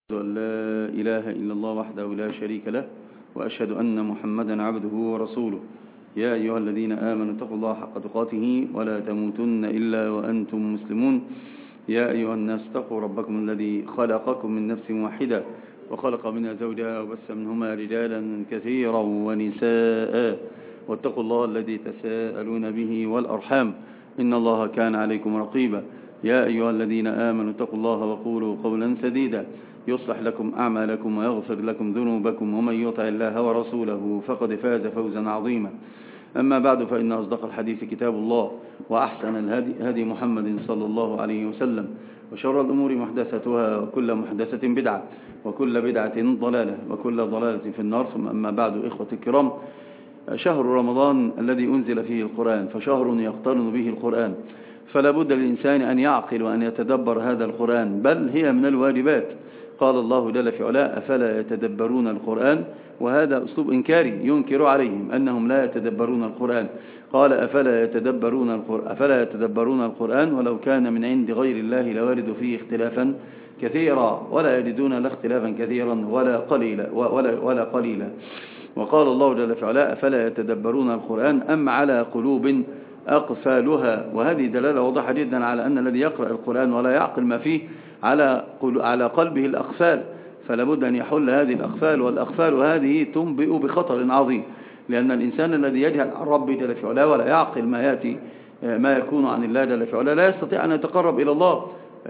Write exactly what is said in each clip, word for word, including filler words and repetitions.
أن لا إله إلا الله وحده لا شريك له وأشهد أن محمدا عبده ورسوله. يا أيها الذين آمنوا اتقوا الله حق تقاته ولا تموتن إلا وأنتم مسلمون. يا أيها الناس اتقوا ربكم الذي خلقكم من نفس واحدة وخلق منها زوجها وبث منهما رجالا كثيرا ونساء واتقوا الله الذي تساءلون به والأرحام إن الله كان عليكم رقيبا. يا أيها الذين آمنوا اتقوا الله وقولوا قولا سديدا يصلح لكم أعمالكم ويغفر لكم ذنوبكم ومن يطع الله ورسوله فقد فاز فوزا عظيما. أما بعد فإن أصدق الحديث كتاب الله وأحسن الهدي هدي محمد صلى الله عليه وسلم وشر الأمور محدثتها وكل محدثة بدعة وكل بدعة ضلالة وكل ضلالة في النار. ثم أما بعد إخوة الكرام، شهر رمضان الذي أنزل فيه القرآن فشهر يقترن به القرآن، فلا بد للإنسان أن يعقل وأن يتدبر هذا القرآن، بل هي من الواجبات. قال الله جل في علاه: أفلا يتدبرون القرآن؟ وهذا أسلوب إنكاري ينكر عليهم أنهم لا يتدبرون القرآن. قال: أفلا يتدبرون القرآن, أفلا يتدبرون القرآن ولو كان من عند غير الله لوجدوا فيه اختلافا كثيرا ولا يجدون لا اختلافا كثيرا ولا قليلا ولا, ولا قليلا. وقال الله جل في علاه: أفلا يتدبرون القرآن أم على قلوب أقفالها. وهذه دلالة واضحة جدا على أن الذي يقرأ القرآن ولا يعقل ما فيه على على قلبه الأقفال، فلا بد أن يحل هذه الأقفال، والأقفال هذه تنبئ بخطر عظيم، لأن الإنسان الذي يجهل عن ربه جل في علاه ولا يعقل ما يأتي ما يكون عن الله جل في علاه لا يستطيع أن يتقرب إلى الله،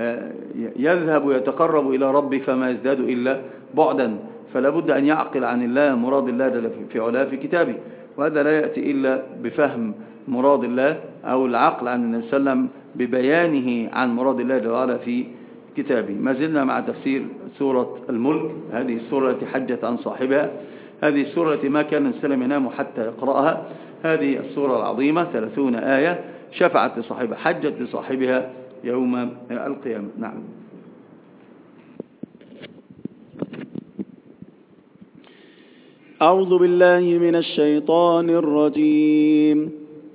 يذهب ويتقرب إلى ربه فما يزداد إلا بعدا. فلا بد أن يعقل عن الله مراد الله جل في علاه في كتابه، وهذا لا يأتي إلا بفهم مراد الله أو العقل عن النبي صلى الله عليه وسلم ببيانه عن مراد الله جل وعلا في كتابه. ما زلنا مع تفسير سورة الملك، هذه السورة التي حجت عن صاحبها، هذه السورة التي ما كان السلام ينام حتى يقرأها. هذه السورة العظيمة ثلاثون آية شفعت لصاحبها، حجت لصاحبها يوم القيامة. نعم. أعوذ بالله من الشيطان الرجيم.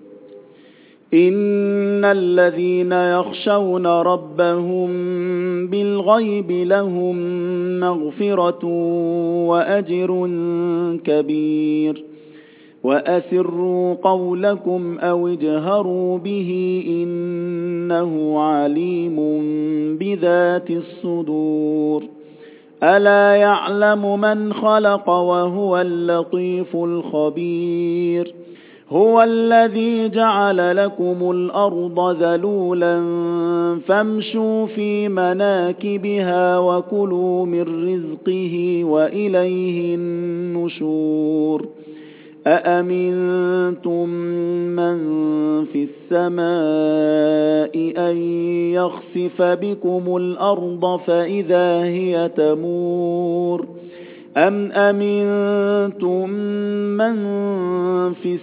إن الذين يخشون ربهم بالغيب لهم مغفرة وأجر كبير. وأسروا قولكم أو اجهروا به إنه عليم بذات الصدور. ألا يعلم من خلق وهو اللطيف الخبير. هو الذي جعل لكم الأرض ذلولا فامشوا في مناكبها وكلوا من رزقه وإليه النشور. أأمنتم من في السماء أن يخسف بكم الأرض فإذا هي تمور أم أمنتم من في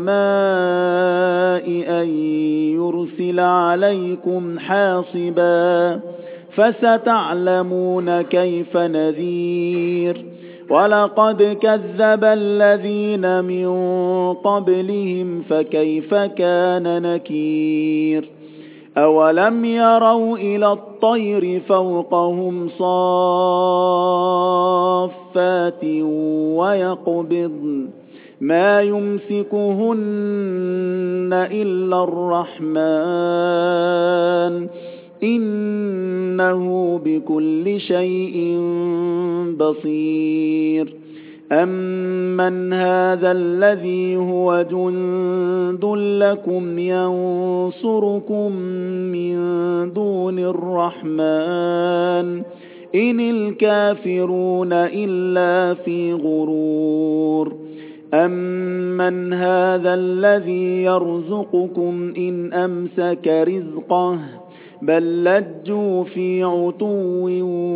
السماء أن يرسل عليكم حاصبا فستعلمون كيف نذير. ولقد كذب الذين من قبلهم فكيف كان نكير. أولم يروا إلى الطير فوقهم صافات ويقبضن ما يمسكهن إلا الرحمن إنه بكل شيء بصير. أمن هذا الذي هو جند لكم ينصركم من دون الرحمن إن الكافرون إلا في غرور. أمن هذا الذي يرزقكم إن أمسك رزقه بل لجوا في عتو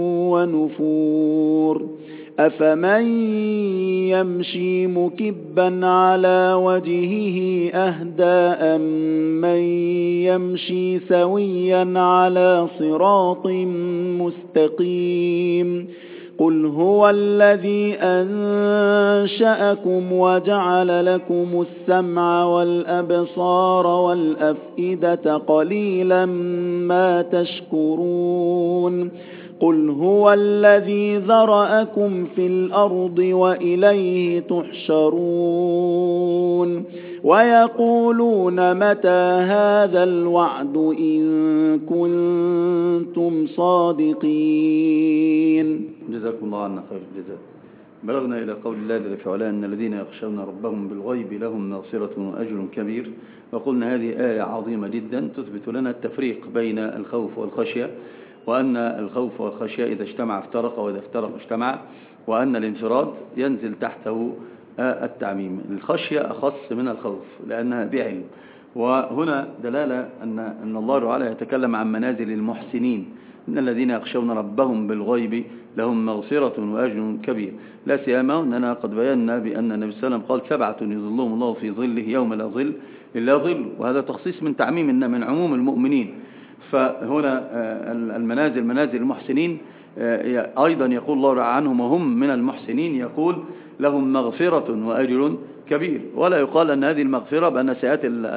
ونفور. أفمن يمشي مكبا على وجهه أهدى أمن يمشي سويا على صراط مستقيم. قل هو الذي أنشأكم وجعل لكم السمع والأبصار والأفئدة قليلا ما تشكرون. قل هو الذي ذرأكم في الأرض وإليه تحشرون ويقولون متى هذا الوعد إن كنتم صادقين. جزاكم الله عنا خير الجزاء. بلغنا إلى قول الله جل في علاه أن الذين يخشون ربهم بالغيب لهم مغفرة وأجر كبير. وقلنا هذه آية عظيمة جدا تثبت لنا التفريق بين الخوف والخشية، وأن الخوف والخشية إذا اجتمع افترق وإذا افترق اجتمع، وأن الانفراد ينزل تحته التعميم. الخشية أخص من الخوف لأنها بعلم. وهنا دلالة أن أن الله تعالى يتكلم عن منازل المحسنين، إن الذين يخشون ربهم بالغيب لهم مغفرة وأجر كبير. لا سيما أننا قد بينا بأن النبي صلى الله عليه وسلم قال سبعة يظلهم الله في ظله يوم لا ظل إلا ظل، وهذا تخصيص من تعميم من عموم المؤمنين. فهنا المنازل منازل المحسنين أيضا يقول الله عنهم وهم من المحسنين يقول لهم مغفرة وأجر كبير. ولا يقال أن هذه المغفرة بأن سيئات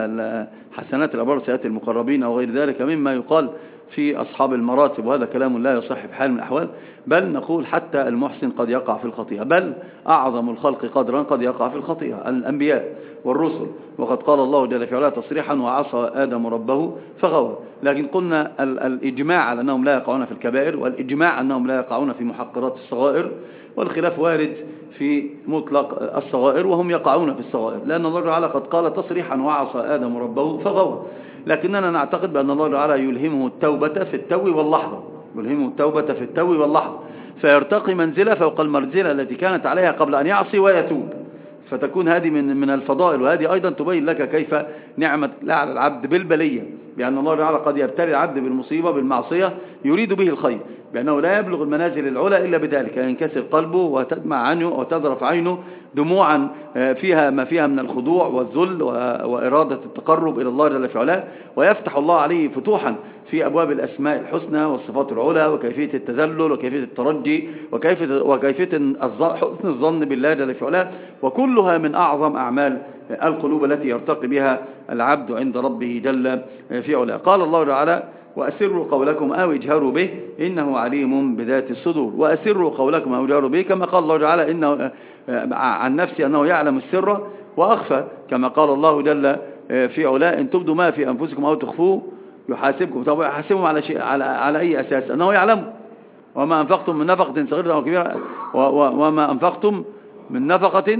حسنات الأبرار سيئات المقربين أو غير ذلك مما يقال في أصحاب المراتب، وهذا كلام لا يصح بحال من الأحوال. بل نقول حتى المحسن قد يقع في الخطيئة، بل أعظم الخلق قدرا قد يقع في الخطيئة، الأنبياء والرسل. وقد قال الله جل في علاه تصريحا وعصى آدم ربه فغوى. لكن قلنا الإجماع على أنهم لا يقعون في الكبائر، والإجماع أنهم لا يقعون في محقرات الصغائر، والخلاف وارد في مطلق الصغائر وهم يقعون في الصغائر، لأن الله تعالى قد قال تصريحا وعصى آدم ربه فغوى. لكننا نعتقد بأن الله تعالى يلهمه التوبة في التو واللحظة، يلهمه التوبة في التو واللحظة، فيرتقي منزلة فوق المنزلة التي كانت عليها قبل أن يعصي ويتوب. فتكون هذه من من الفضائل، وهذه أيضا تبين لك كيف نعمة الله على العبد بالبلية، بأن الله تعالى قد يبتلي العبد بالمصيبة بالمعصية يريد به الخير، بأنه لا يبلغ المنازل العلى إلا بذلك، ينكسر قلبه وتدمع عنه وتذرف عينه دموعا فيها ما فيها من الخضوع والذل وإرادة التقرب إلى الله جل في علاه، ويفتح الله عليه فتوحا في أبواب الأسماء الحسنى والصفات العلى، وكيفية التذلل وكيفية الترجي وكيفية, وكيفية حسن الظن بالله جل في علاه، وكلها من أعظم أعمال القلوب التي يرتقي بها العبد عند ربه جل في علاه. قال الله تعالى وأسروا قولكم أو اجهروا به إنه عليم بذات الصدور. وأسروا قولكم أو اجهروا به كما قال الله تعالى إنه عن نفسه أنه يعلم السر وأخفى، كما قال الله جل في علاه إن تبدوا ما في أنفسكم أو تخفوه يحاسبكم. طب يحاسبهم على شيء على على أي أساس؟ أنه يعلم. وما أنفقتم من نفقة صغيرة أو كبيرة وما أنفقتم من نفقة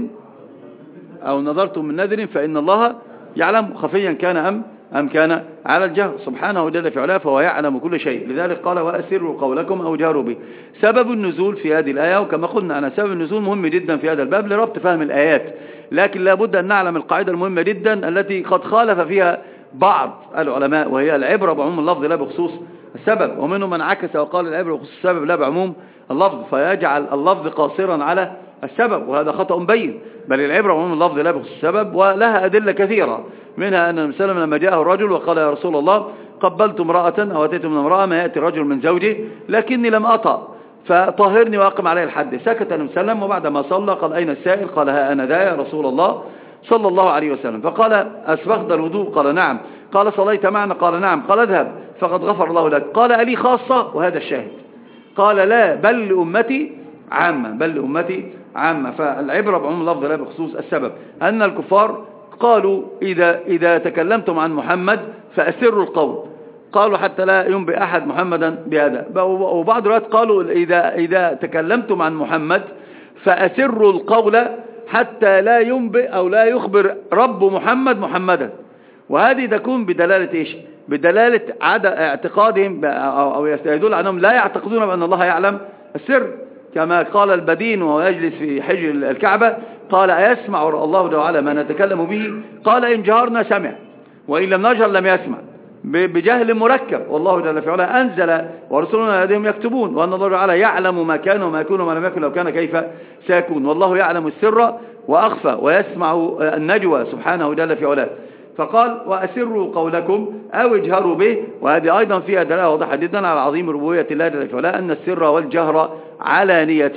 أو نظرتم من نذر فإن الله يعلم خفيا كان أم أم كان على الجهر سبحانه جل في علاه، فهو يعلم كل شيء. لذلك قال وأسروا قولكم أو جهروا به. سبب النزول في هذه الآية، وكما قلنا أنا سبب النزول مهم جدا في هذا الباب لربط فهم الآيات، لكن لابد أن نعلم القاعدة المهمة جدا التي قد خالف فيها بعض العلماء، وهي العبرة بعموم اللفظ لا بخصوص السبب، ومنهم من عكس وقال العبرة بخصوص السبب لا بعموم اللفظ، فيجعل اللفظ قاصرا على السبب، وهذا خطأ بين. بل العبرة بعموم اللفظ لا بخصوص السبب، ولها أدلة كثيرة، منها أن النبي صلى الله عليه وسلم لما جاءه الرجل وقال يا رسول الله قبلت امرأة أو أتيت من امرأة ما يأتي الرجل من زوجه لكني لم أطأ فطهرني وأقم عليه الحد. سكت النبي صلى الله عليه وسلم، وبعد ما صلى قال أين السائل؟ قال ها أنا ذا يا رسول الله صلى الله عليه وسلم. فقال أسبغت الوضوء؟ قال نعم. قال صليت معنا؟ قال نعم. قال اذهب فقد غفر الله لك. قال ألي خاصة؟ وهذا الشاهد. قال لا بل لأمتي عامة، بل لأمتي عامة. فالعبرة بعموم اللفظ لا بخصوص السبب. أن الكفار قالوا إذا, إذا تكلمتم عن محمد فأسروا القول، قالوا حتى لا ينبئ أحد محمدا بهذا. وبعض الروايات قالوا إذا, إذا تكلمتم عن محمد فأسروا القول حتى لا ينبئ أو لا يخبر رب محمد محمدا. وهذه تكون بدلالة إيش؟ بدلالة عدم اعتقادهم أو يدل عنهم لا يعتقدون بأن الله يعلم السر، كما قال البدين وهو يجلس في حجر الكعبة قال أيسمع الله تعالى ما نتكلم به؟ قال إن جهرنا سمع وإن لم نجهر لم يسمع، بجهل مركب. والله جل في علاه أنزل ورسلنا لديهم يكتبون، وأن الله تعالى يعلم ما كان وما يكون وما لم يكن لو كان كيف سيكون، والله يعلم السر وأخفى ويسمع النجوى سبحانه جل في علاه. فقال وأسروا قولكم أو اجهروا به، وهذه أيضا فيها دلالة واضحة جدا على عظيم ربوبية الله جل في علاه، أن السر والجهر علانية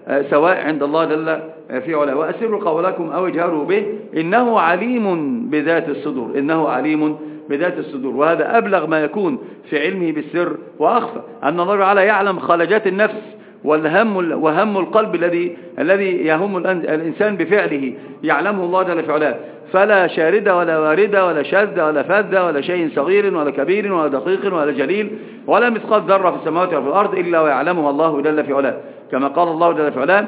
سواء عند الله جل في علاه. وأسروا قولكم أو اجهروا به إنه عليم بذات الصدور، إنه عليم بذات الصدور. وهذا أبلغ ما يكون في علمه بالسر وأخفى، أن الله تعالى يعلم خلجات النفس والهم وهم القلب الذي الذي يهم الإنسان بفعله، يعلمه الله جل في علاه. فلا شارد ولا وارد ولا شاذ ولا فاذ ولا شيء صغير ولا كبير ولا دقيق ولا جليل ولا مثقال ذرة في السماوات ولا في الأرض إلا ويعلمها الله جل في علاه، كما قال الله جل في علاه: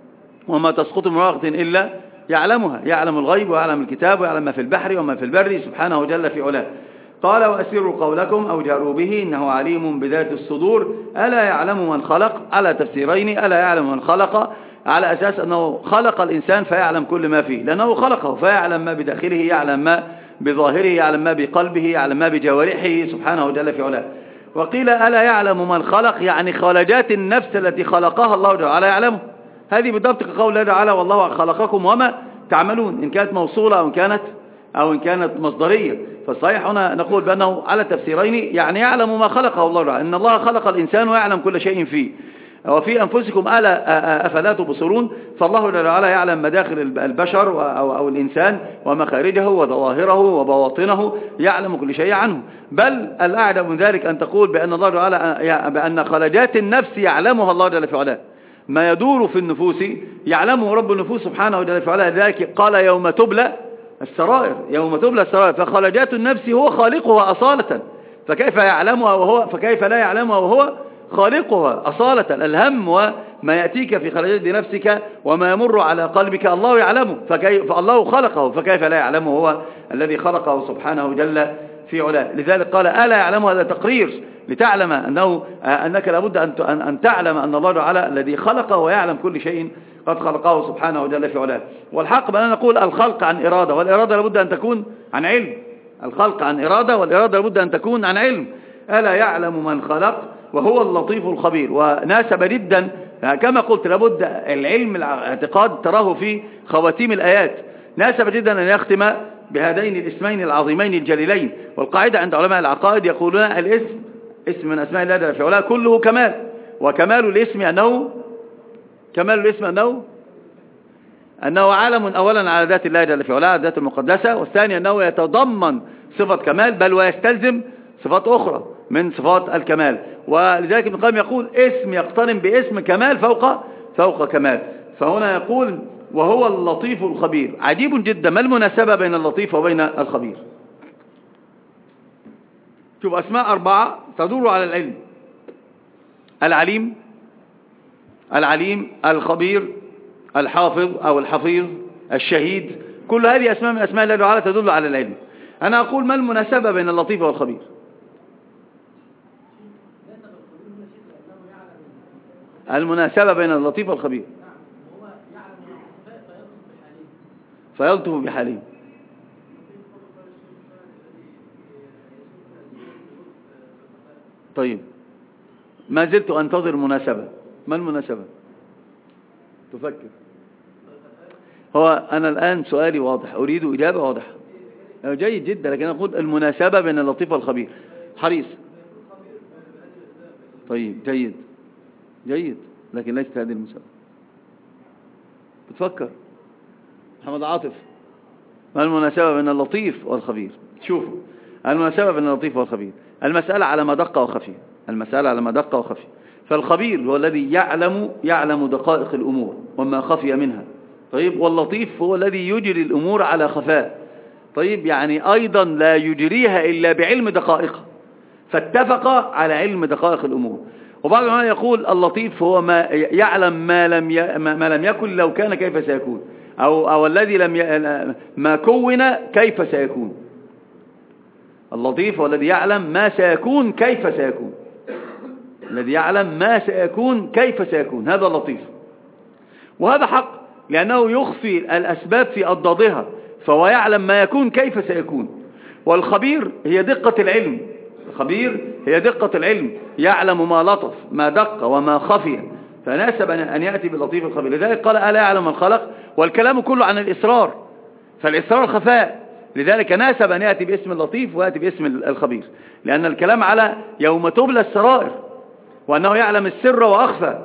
وما تسقط من ورقة إلا يعلمها، يعلم الغيب ويعلم الكتاب ويعلم ما في البحر وما في البر سبحانه جل في علاه. قال: وأسروا قولكم أو جهروا به إنه عليم بذات الصدور. ألا يعلم من خلق، على تفسيرين: ألا يعلم من خلق على أساس أنه خلق الإنسان فيعلم كل ما فيه، لأنه خلقه فيعلم ما بداخله، يعلم ما بظاهره، يعلم ما بقلبه، يعلم ما بجوارحه سبحانه جل في علاه. وقيل: ألا يعلم من خلق، يعني خلجات النفس التي خلقها الله جل وعلا يعلمه. هذه بالضبط كقول الله تعالى: والله خلقكم وما تعملون، إن كانت موصولة أو إن كانت أو إن كانت مصدرية. فالصحيح هنا نقول بأنه على تفسيرين، يعني يعلم ما خلقه الله تعالى، إن الله خلق الإنسان ويعلم كل شيء فيه. وفي أنفسكم ألا أفلا تبصرون، فالله جل وعلا يعلم مداخل البشر أو, أو الإنسان ومخارجه وظواهره وبواطنه، يعلم كل شيء عنه. بل الأعجب من ذلك أن تقول بأن الله جل وعلا بأن خلجات النفس يعلمها الله جل وعلا، ما يدور في النفوس يعلمه رب النفوس سبحانه جل وعلا. ذلك قال: يوم تبلى السرائر، يوم تبلى السرائر. فخلجات النفس هو خالقها أصالة، فكيف يعلمها وهو فكيف لا يعلمها وهو خالقها أصالة. الهم وما يأتيك في خلجات نفسك وما يمر على قلبك الله يعلمه، فكيف فالله خلقه فكيف لا يعلمه هو الذي خلقه سبحانه جل في علاه. لذلك قال: ألا يعلمه، هذا تقرير لتعلم أنه أنك لابد أن أن تعلم أن الله تعالى الذي خلقه ويعلم كل شيء قد خلقه سبحانه جل في علاه. والحق بأن نقول الخلق عن إرادة، والإرادة لابد أن تكون عن علم. الخلق عن إرادة والإرادة لابد أن تكون عن علم. ألا يعلم من خلق وهو اللطيف الخبير. وناسب جدا كما قلت لابد العلم الاعتقاد تراه في خواتيم الآيات، ناسب جدا أن يختم بهذين الاسمين العظيمين الجليلين. والقاعدة عند علماء العقائد يقولون الاسم اسم من أسماء الله جل في علاه كله كمال، وكمال الاسم أنه كمال الاسم أنه أنه عالم أولا على ذات الله جل في علاه، الذات المقدسة، والثاني أنه يتضمن صفة كمال بل ويستلزم صفات أخرى من صفات الكمال. ولذلك ابن القيم يقول: اسم يقترن باسم كمال فوق فوق كمال. فهنا يقول: وهو اللطيف الخبير. عجيب جدا، ما المناسبة بين اللطيف وبين الخبير؟ شوف، أسماء أربعة تدور على العلم: العليم، العليم، الخبير، الحافظ أو الحفيظ، الشهيد. كل هذه أسماء من أسماء الله تعالى تدل على العلم. أنا أقول: ما المناسبة بين اللطيف والخبير؟ المناسبة بين اللطيف والخبير فيلطف بحالهم. طيب، ما زلت أنتظر مناسبة. ما المناسبة؟ تفكر. هو أنا الآن سؤالي واضح، أريد إجابة واضحة. جيد جدا، لكن أقول المناسبة بين اللطيف والخبير. حريص. طيب، جيد جيد، لكن ليست هذه المناسبة. بتفكر محمد عاطف، ما المناسبة بين اللطيف والخبير؟ شوفوا، المناسبة بين اللطيف والخبير، المسألة على ما دق وخفي، المسألة على ما دق وخفي. فالخبير هو الذي يعلم يعلم دقائق الأمور وما خفي منها. طيب، واللطيف هو الذي يجري الأمور على خفاء. طيب، يعني أيضا لا يجريها إلا بعلم دقائقها، فاتفق على علم دقائق الأمور. وبعض العلماء يقول اللطيف هو ما يعلم ما لم ي... ما لم يكن لو كان كيف سيكون، أو أو الذي لم ي... ما كون كيف سيكون. اللطيف هو الذي يعلم ما سيكون كيف سيكون، الذي يعلم ما سيكون كيف سيكون، هذا اللطيف. وهذا حق، لأنه يخفي الأسباب في أضدادها، فهو يعلم ما يكون كيف سيكون. والخبير هي دقة العلم، الخبير هي دقة العلم، يعلم ما لطف ما دق وما خفي، فناسب أن يأتي باللطيف الخبير. لذلك قال: ألا يعلم من خلق، والكلام كله عن الإسرار، فالإسرار خفاء، لذلك ناسب أن يأتي باسم اللطيف ويأتي باسم الخبير، لأن الكلام على يوم تبلى السرائر، وأنه يعلم السر وأخفى،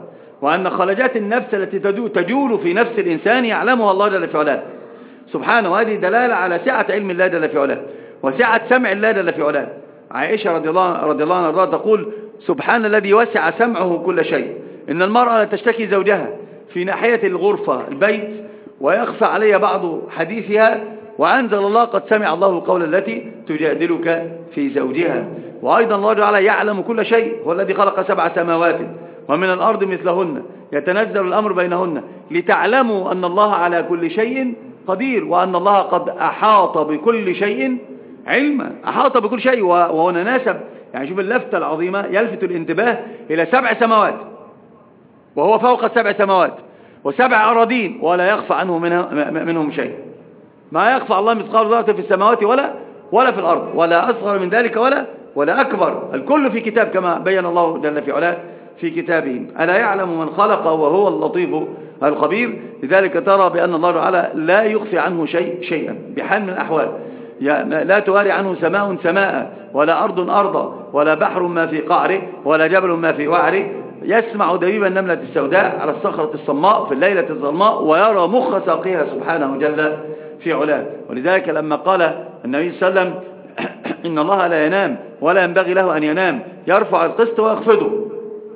وأن خلجات النفس التي تجول في نفس الإنسان يعلمها الله جل في علاه سبحانه. وهذه دلالة على سعة علم الله جل في علاه وسعة سمع الله جل في علاه. عائشة رضي الله رضي الله عنها تقول: سبحان الذي وسع سمعه كل شيء، إن المرأة لا تشتكي زوجها في ناحية الغرفة البيت ويخفى علي بعض حديثها، وأنزل الله: قد سمع الله قول التي تجادلك في زوجها. وأيضا الله تعالى يعلم كل شيء، هو الذي خلق سبع سماوات ومن الأرض مثلهن يتنزل الأمر بينهن لتعلموا أن الله على كل شيء قدير، وأن الله قد أحاط بكل شيء علما. أحاط بكل شيء، وهو ناسب يعني شوف اللفتة العظيمة، يلفت الانتباه إلى سبع سماوات وهو فوق السبع سماوات وسبع أراضين ولا يخفى عنه منها منهم شيء. ما يخفى الله مثقال ذرة في السماوات ولا ولا في الأرض، ولا أصغر من ذلك ولا ولا أكبر، الكل في كتاب كما بين الله جل في علاه في كتابه. ألا يعلم من خلق وهو اللطيف الخبير. لذلك ترى بأن الله تعالى لا يخفي عنه شيء شيئا بحال من الأحوال، لا تواري عنه سماء سماء ولا أرض أرضا ولا بحر ما في قعره ولا جبل ما في وعره. يسمع دبيب النملة السوداء على الصخرة الصماء في الليلة الظلماء ويرى مخ ساقها سبحانه جل في علاه. ولذلك لما قال النبي صلى الله عليه وسلم: إن الله لا ينام ولا ينبغي له أن ينام، يرفع القسط ويخفضه،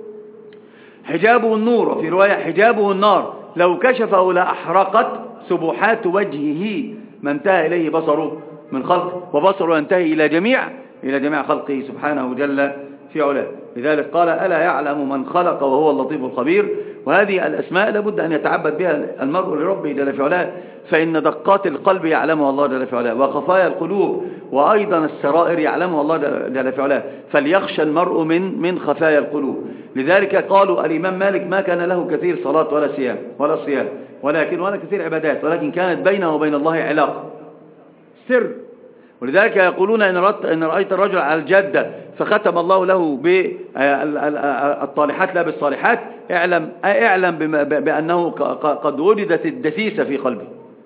حجابه النور، وفي رواية حجابه النار، لو كشفه لأحرقت سبحات وجهه ما انتهى إليه بصره من خلق، وبصره ينتهي إلى جميع إلى جميع خلقه سبحانه جل في علاه. لذلك قال: ألا يعلم من خلق وهو اللطيف الخبير. وهذه الأسماء لابد أن يتعبد بها المرء لربه جل في علاه، فإن دقات القلب يعلمها الله جل في علاه، وخفايا القلوب وأيضا السرائر يعلمها الله جل في علاه، فليخشى المرء من من خفايا القلوب. لذلك قالوا الإمام مالك: ما كان له كثير صلاة ولا صيام ولا صيام ولكن ولا كثير عبادات، ولكن كانت بينه وبين الله علاقة سر. ولذلك يقولون إن رأيت, إن رأيت الرجل على الجادة فختم الله له بالطالحات لا بالصالحات، اعلم اعلم بأنه قد وجدت الدسيسة في قلبه.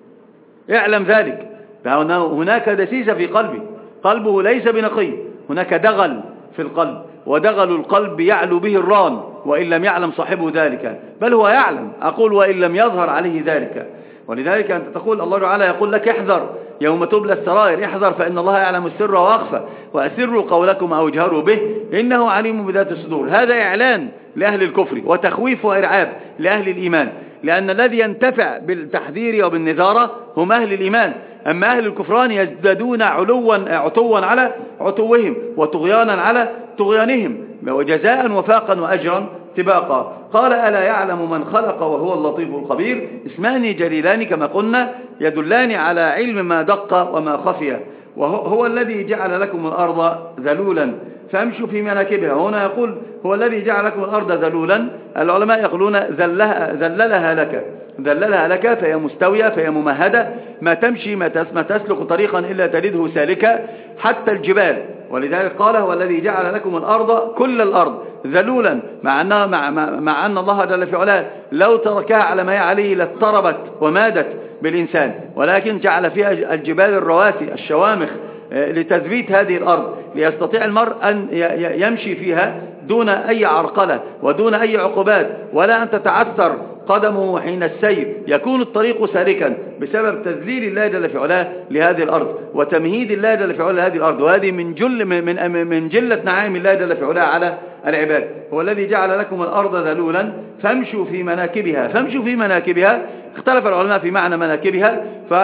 اعلم ذلك، فأنه هناك دسيسة في قلبه، قلبه ليس بنقي، هناك دغل في القلب، ودغل القلب يعلو به الران وإن لم يعلم صاحبه ذلك، بل هو يعلم، أقول وإن لم يظهر عليه ذلك. ولذلك أنت تقول الله تعالى يقول لك: احذر يوم تبلى السرائر، احذر فإن الله يعلم السر وأخفى، وأسروا قولكم أو اجهروا به إنه عليم بذات الصدور. هذا إعلان لأهل الكفر وتخويف وإرعاب لأهل الإيمان، لأن الذي ينتفع بالتحذير وبالنذارة هم أهل الإيمان، أما أهل الكفران يزدادون علوا عتوا على عتوهم وطغيانا على طغيانهم، وجزاء وفاقا وأجرا تباقا. قال: ألا يعلم من خلق وهو اللطيف الخبير. اسمان جليلان كما قلنا يدلان على علم ما دق وما خفي، وهو الذي جعل لكم الأرض ذلولا فامشوا في مناكبها. هنا يقول: هو الذي جعل لكم الأرض ذلولا، العلماء يقولون ذلها, ذللها لك ذللها لك فهي مستوية، فهي ممهدة، ما تمشي ما تسلك طريقا إلا تجده سالكا حتى الجبال. ولذلك قال: هو الذي جعل لكم الأرض كل الأرض ذلولا، مع أن, مع, مع أن الله جل في علاه لو تركها على ما هي عليه لاضطربت ومادت بالإنسان، ولكن جعل فيها الجبال الرواسي الشوامخ لتثبيت هذه الأرض، ليستطيع المرء أن يمشي فيها دون أي عرقلة ودون أي عقوبات، ولا أن تتعثر قدمه حين السير، يكون الطريق سالكا بسبب تذليل الله جل في علاه لهذه الأرض وتمهيد الله جل في علاه لهذه الأرض. وهذه من جل من من جلة نعائم الله جل في علاه على العباد. هو الذي جعل لكم الأرض ذلولا فامشوا في مناكبها. فامشوا في مناكبها، اختلف العلماء في معنى مناكبها،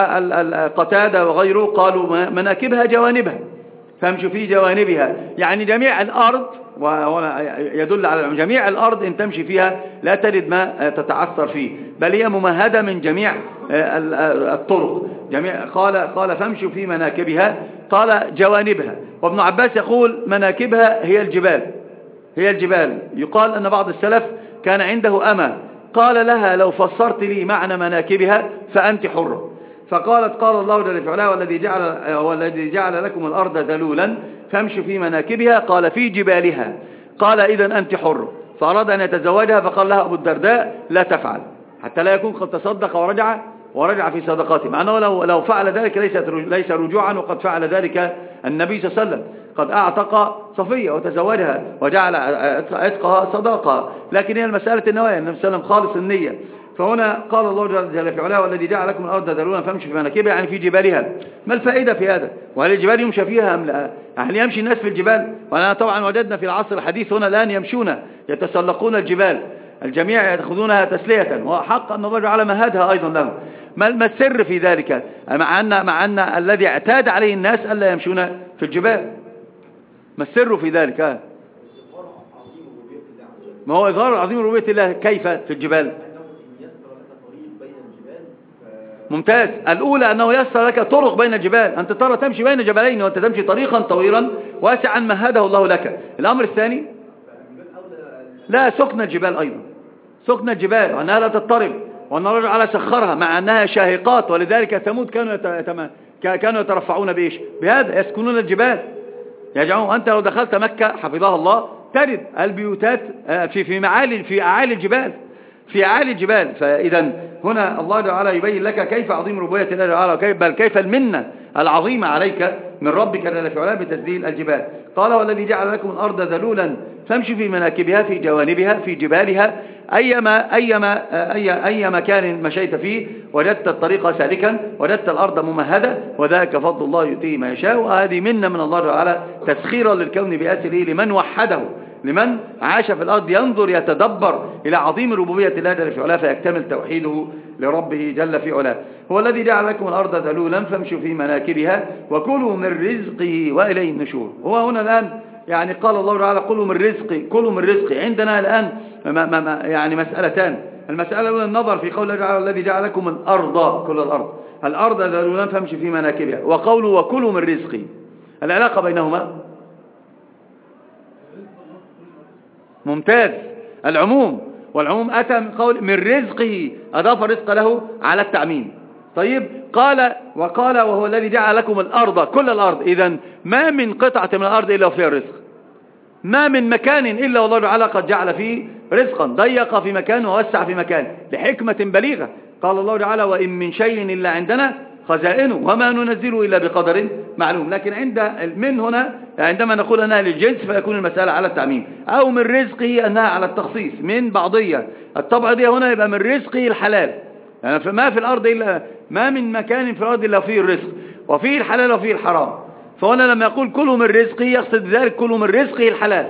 فالقتادة وغيره قالوا مناكبها جوانبها، فامشوا في جوانبها يعني جميع الأرض، ويدل على جميع الأرض إن تمشي فيها لا تجد ما تتعثر فيه، بل هي ممهدة من جميع الطرق. جميع قال قال فامشوا في مناكبها، قال جوانبها. وابن عباس يقول مناكبها هي الجبال، هي الجبال. يقال أن بعض السلف كان عنده أمة قال لها: لو فسرت لي معنى مناكبها فأنت حرة. فقالت: قال الله جل في علاه: والذي جعل والذي جعل لكم الأرض ذلولا فامشوا في مناكبها، قال في جبالها، قال إذن أنت حر. فأراد أن يتزوجها، فقال لها أبو الدرداء: لا تفعل، حتى لا يكون قد تصدق ورجع ورجع في صدقاته، مع أنه لو لو فعل ذلك ليس ليس رجوعا، وقد فعل ذلك النبي صلى الله عليه وسلم. قد أعتق صفية وتزوجها وجعل عتقها صداقة، لكن هي المسألة النوايا، النبي صلى الله عليه وسلم خالص النية. فهنا قال الله جل في علاه والذي جعل لكم الأرض ذلولا فامشوا في مناكبها، يعني في جبالها. ما الفائدة في هذا؟ وهل الجبال يمشى فيها أم لا؟ يعني يمشي الناس في الجبال؟ وأنا طبعا وجدنا في العصر الحديث هنا الآن يمشون يتسلقون الجبال، الجميع يأخذونها تسلية، وحق أن الله جعل مهادها أيضا لهم. ما السر في ذلك؟ مع أن, مع أن الذي اعتاد عليه الناس ألا يمشون في الجبال. ما السر في ذلك؟ ما هو إظهار عظيم ربوبية الله. كيف في الجبال؟ ممتاز. الأولى أنه يسر لك طرق بين الجبال، أنت ترى تمشي بين جبلين وأنت تمشي طريقا طويلا واسعا مهده الله لك. الأمر الثاني لا، سكن الجبال أيضا، سكن الجبال وأنها لا تضطرب، وأن الله تعالى سخرها مع أنها شاهقات، ولذلك ثمود كانوا يتم... كانوا يترفعون بإيش؟ بهذا، يسكنون الجبال. يا جماعة أنت لو دخلت مكة حفظها الله تجد البيوتات في في معالي في أعالي الجبال، في أعالي الجبال. فإذا هنا الله تعالى يبين لك كيف عظيم ربوبية الله تعالى، وكيف بل كيف المنة العظيمة عليك من ربك جل في علاه بتسديل الجبال. قال والذي جعل لكم الأرض ذلولا فامشوا في مناكبها في جوانبها في جبالها، أيما, أيما, أي, أي مكان مشيت فيه وجدت الطريق سالكا، وجدت الأرض ممهدة، وذلك فضل الله يؤتيه ما يشاء. وهذه منة من الله تعالى تسخيرا للكون بأسره لمن وحده، لمن عاش في الأرض ينظر يتدبر إلى عظيم ربوبية الله جل في علاه فيكتمل توحيده لربه جل في علاه. هو الذي جعل لكم الأرض ذلولا فامشوا في مناكبها وكلوا من رزقه وإليه النشور. هو هنا الآن يعني قال الله تعالى كلوا من رزقي، كلوا من رزقي. عندنا الآن ما ما ما يعني مسألتان. المسألة الأولى النظر في قول الله تعالى الذي جعل لكم الأرض، كل الأرض الأرض ذلولا فامشوا في مناكبها، وقوله وكلوا من رزقي، العلاقة بينهما ممتاز. العموم، والعموم أتى من قول من رزقه، أضاف الرزق له على التعميم. طيب قال وقال وهو الذي جعل لكم الأرض، كل الأرض. إذن ما من قطعة من الأرض إلا وفيها الرزق، ما من مكان إلا والله تعالى قد جعل فيه رزقا، ضيق في مكان ووسع في مكان لحكمة بليغة. قال الله تعالى وإن من شيء إلا عندنا خزائنه وما ننزله إلا بقدر معلوم. لكن عند من هنا عندما نقول أنها للجنس فيكون المسألة على التعميم، أو من رزقه أنها على التخصيص، من بعضية الطبع دي هنا يبقى من رزقه الحلال، يعني ما في الأرض إلا ما من مكان في الأرض إلا فيه الرزق، وفيه الحلال وفيه الحرام. فهنا لما يقول كلوا من رزقه يقصد ذلك كلوا من رزقه الحلال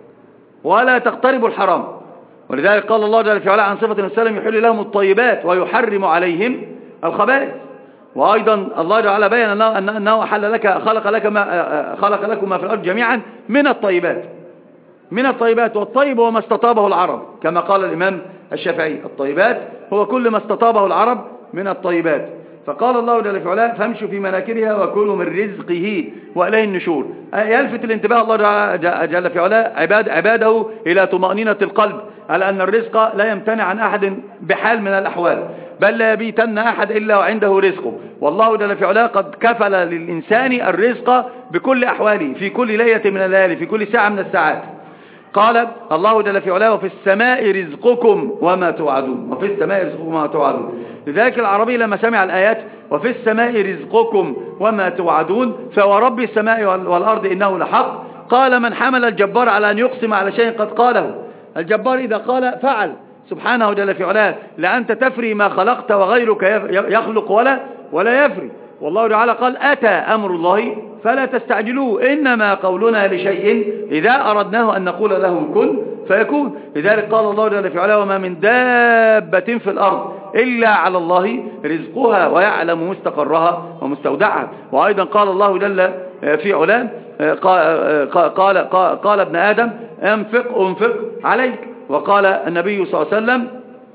ولا تقتربوا الحرام. ولذلك قال الله جل وعلا عن صفة السلام يحل لهم الطيبات ويحرم عليهم الخبائث. وأيضا الله تعالى بين أنه, أنه حل لك خلق لك ما خلق لكم ما في الأرض جميعا من الطيبات، من الطيبات. والطيب هو ما استطابه العرب كما قال الإمام الشافعي، الطيبات هو كل ما استطابه العرب من الطيبات. فقال الله جل وعلا فامشوا في مناكبها وكلوا من رزقه وإليه النشور. يلفت الانتباه الله جل وعلا عباد عباده إلى طمأنينة القلب على أن الرزق لا يمتنع عن أحد بحال من الأحوال، بل لا يبيتن أحد إلا وعنده رزقه. والله جل وعلا قد كفل للإنسان الرزق بكل أحواله في كل ليلة من الليالي في كل ساعة من الساعات. قال الله جل وعلا وفي السماء رزقكم وما توعدون، وفي السماء رزقكم وما توعدون. لذلك العربي لما سمع الآيات وفي السماء رزقكم وما توعدون فورب السماء والأرض إنه لحق، قال من حمل الجبار على أن يقسم على شيء قد قاله. الجبار إذا قال فعل سبحانه جل في علاه، لأنت تفري ما خلقت وغيرك يخلق ولا ولا يفري. والله تعالى قال أتى أمر الله فلا تستعجلوه إنما قولنا لشيء إذا أردناه أن نقول له كن فيكون. لذلك قال الله جل في علاه وما من دابة في الأرض إلا على الله رزقها ويعلم مستقرها ومستودعها. وأيضا قال الله جل في علاه قال, قال, قال, قال ابن آدم انفق انفق عليك. وقال النبي صلى الله عليه وسلم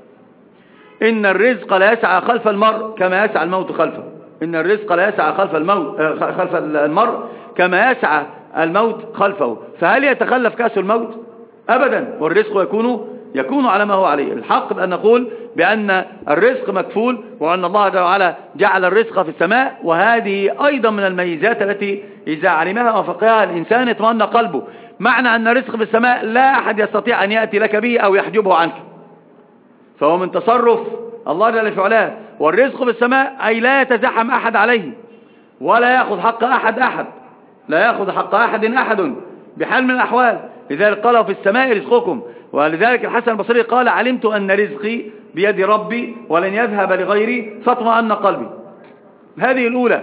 إن الرزق لا يسعى خلف المرء كما يسعى الموت خلفه، إن الرزق لا يسعى خلف الموت خلف المرء كما يسعى الموت خلفه. فهل يتخلف كأس الموت؟ أبدا، والرزق يكون يكون على ما هو عليه. الحق بأن نقول بأن الرزق مكفول، وأن الله تعالى جعل الرزق في السماء، وهذه أيضا من الميزات التي إذا علمها وفقها الإنسان اطمأن قلبه. معنى أن الرزق في السماء لا أحد يستطيع أن يأتي لك به أو يحجبه عنك، فهو من تصرف الله جل وعلا. والرزق في السماء أي لا يتزحم أحد عليه ولا يأخذ حق أحد أحد، لا يأخذ حق أحد أحد بحال من الأحوال. لذلك قال في السماء رزقكم. ولذلك الحسن البصري قال علمت أن رزقي بيد ربي ولن يذهب لغيري فاطمأن قلبي. هذه الأولى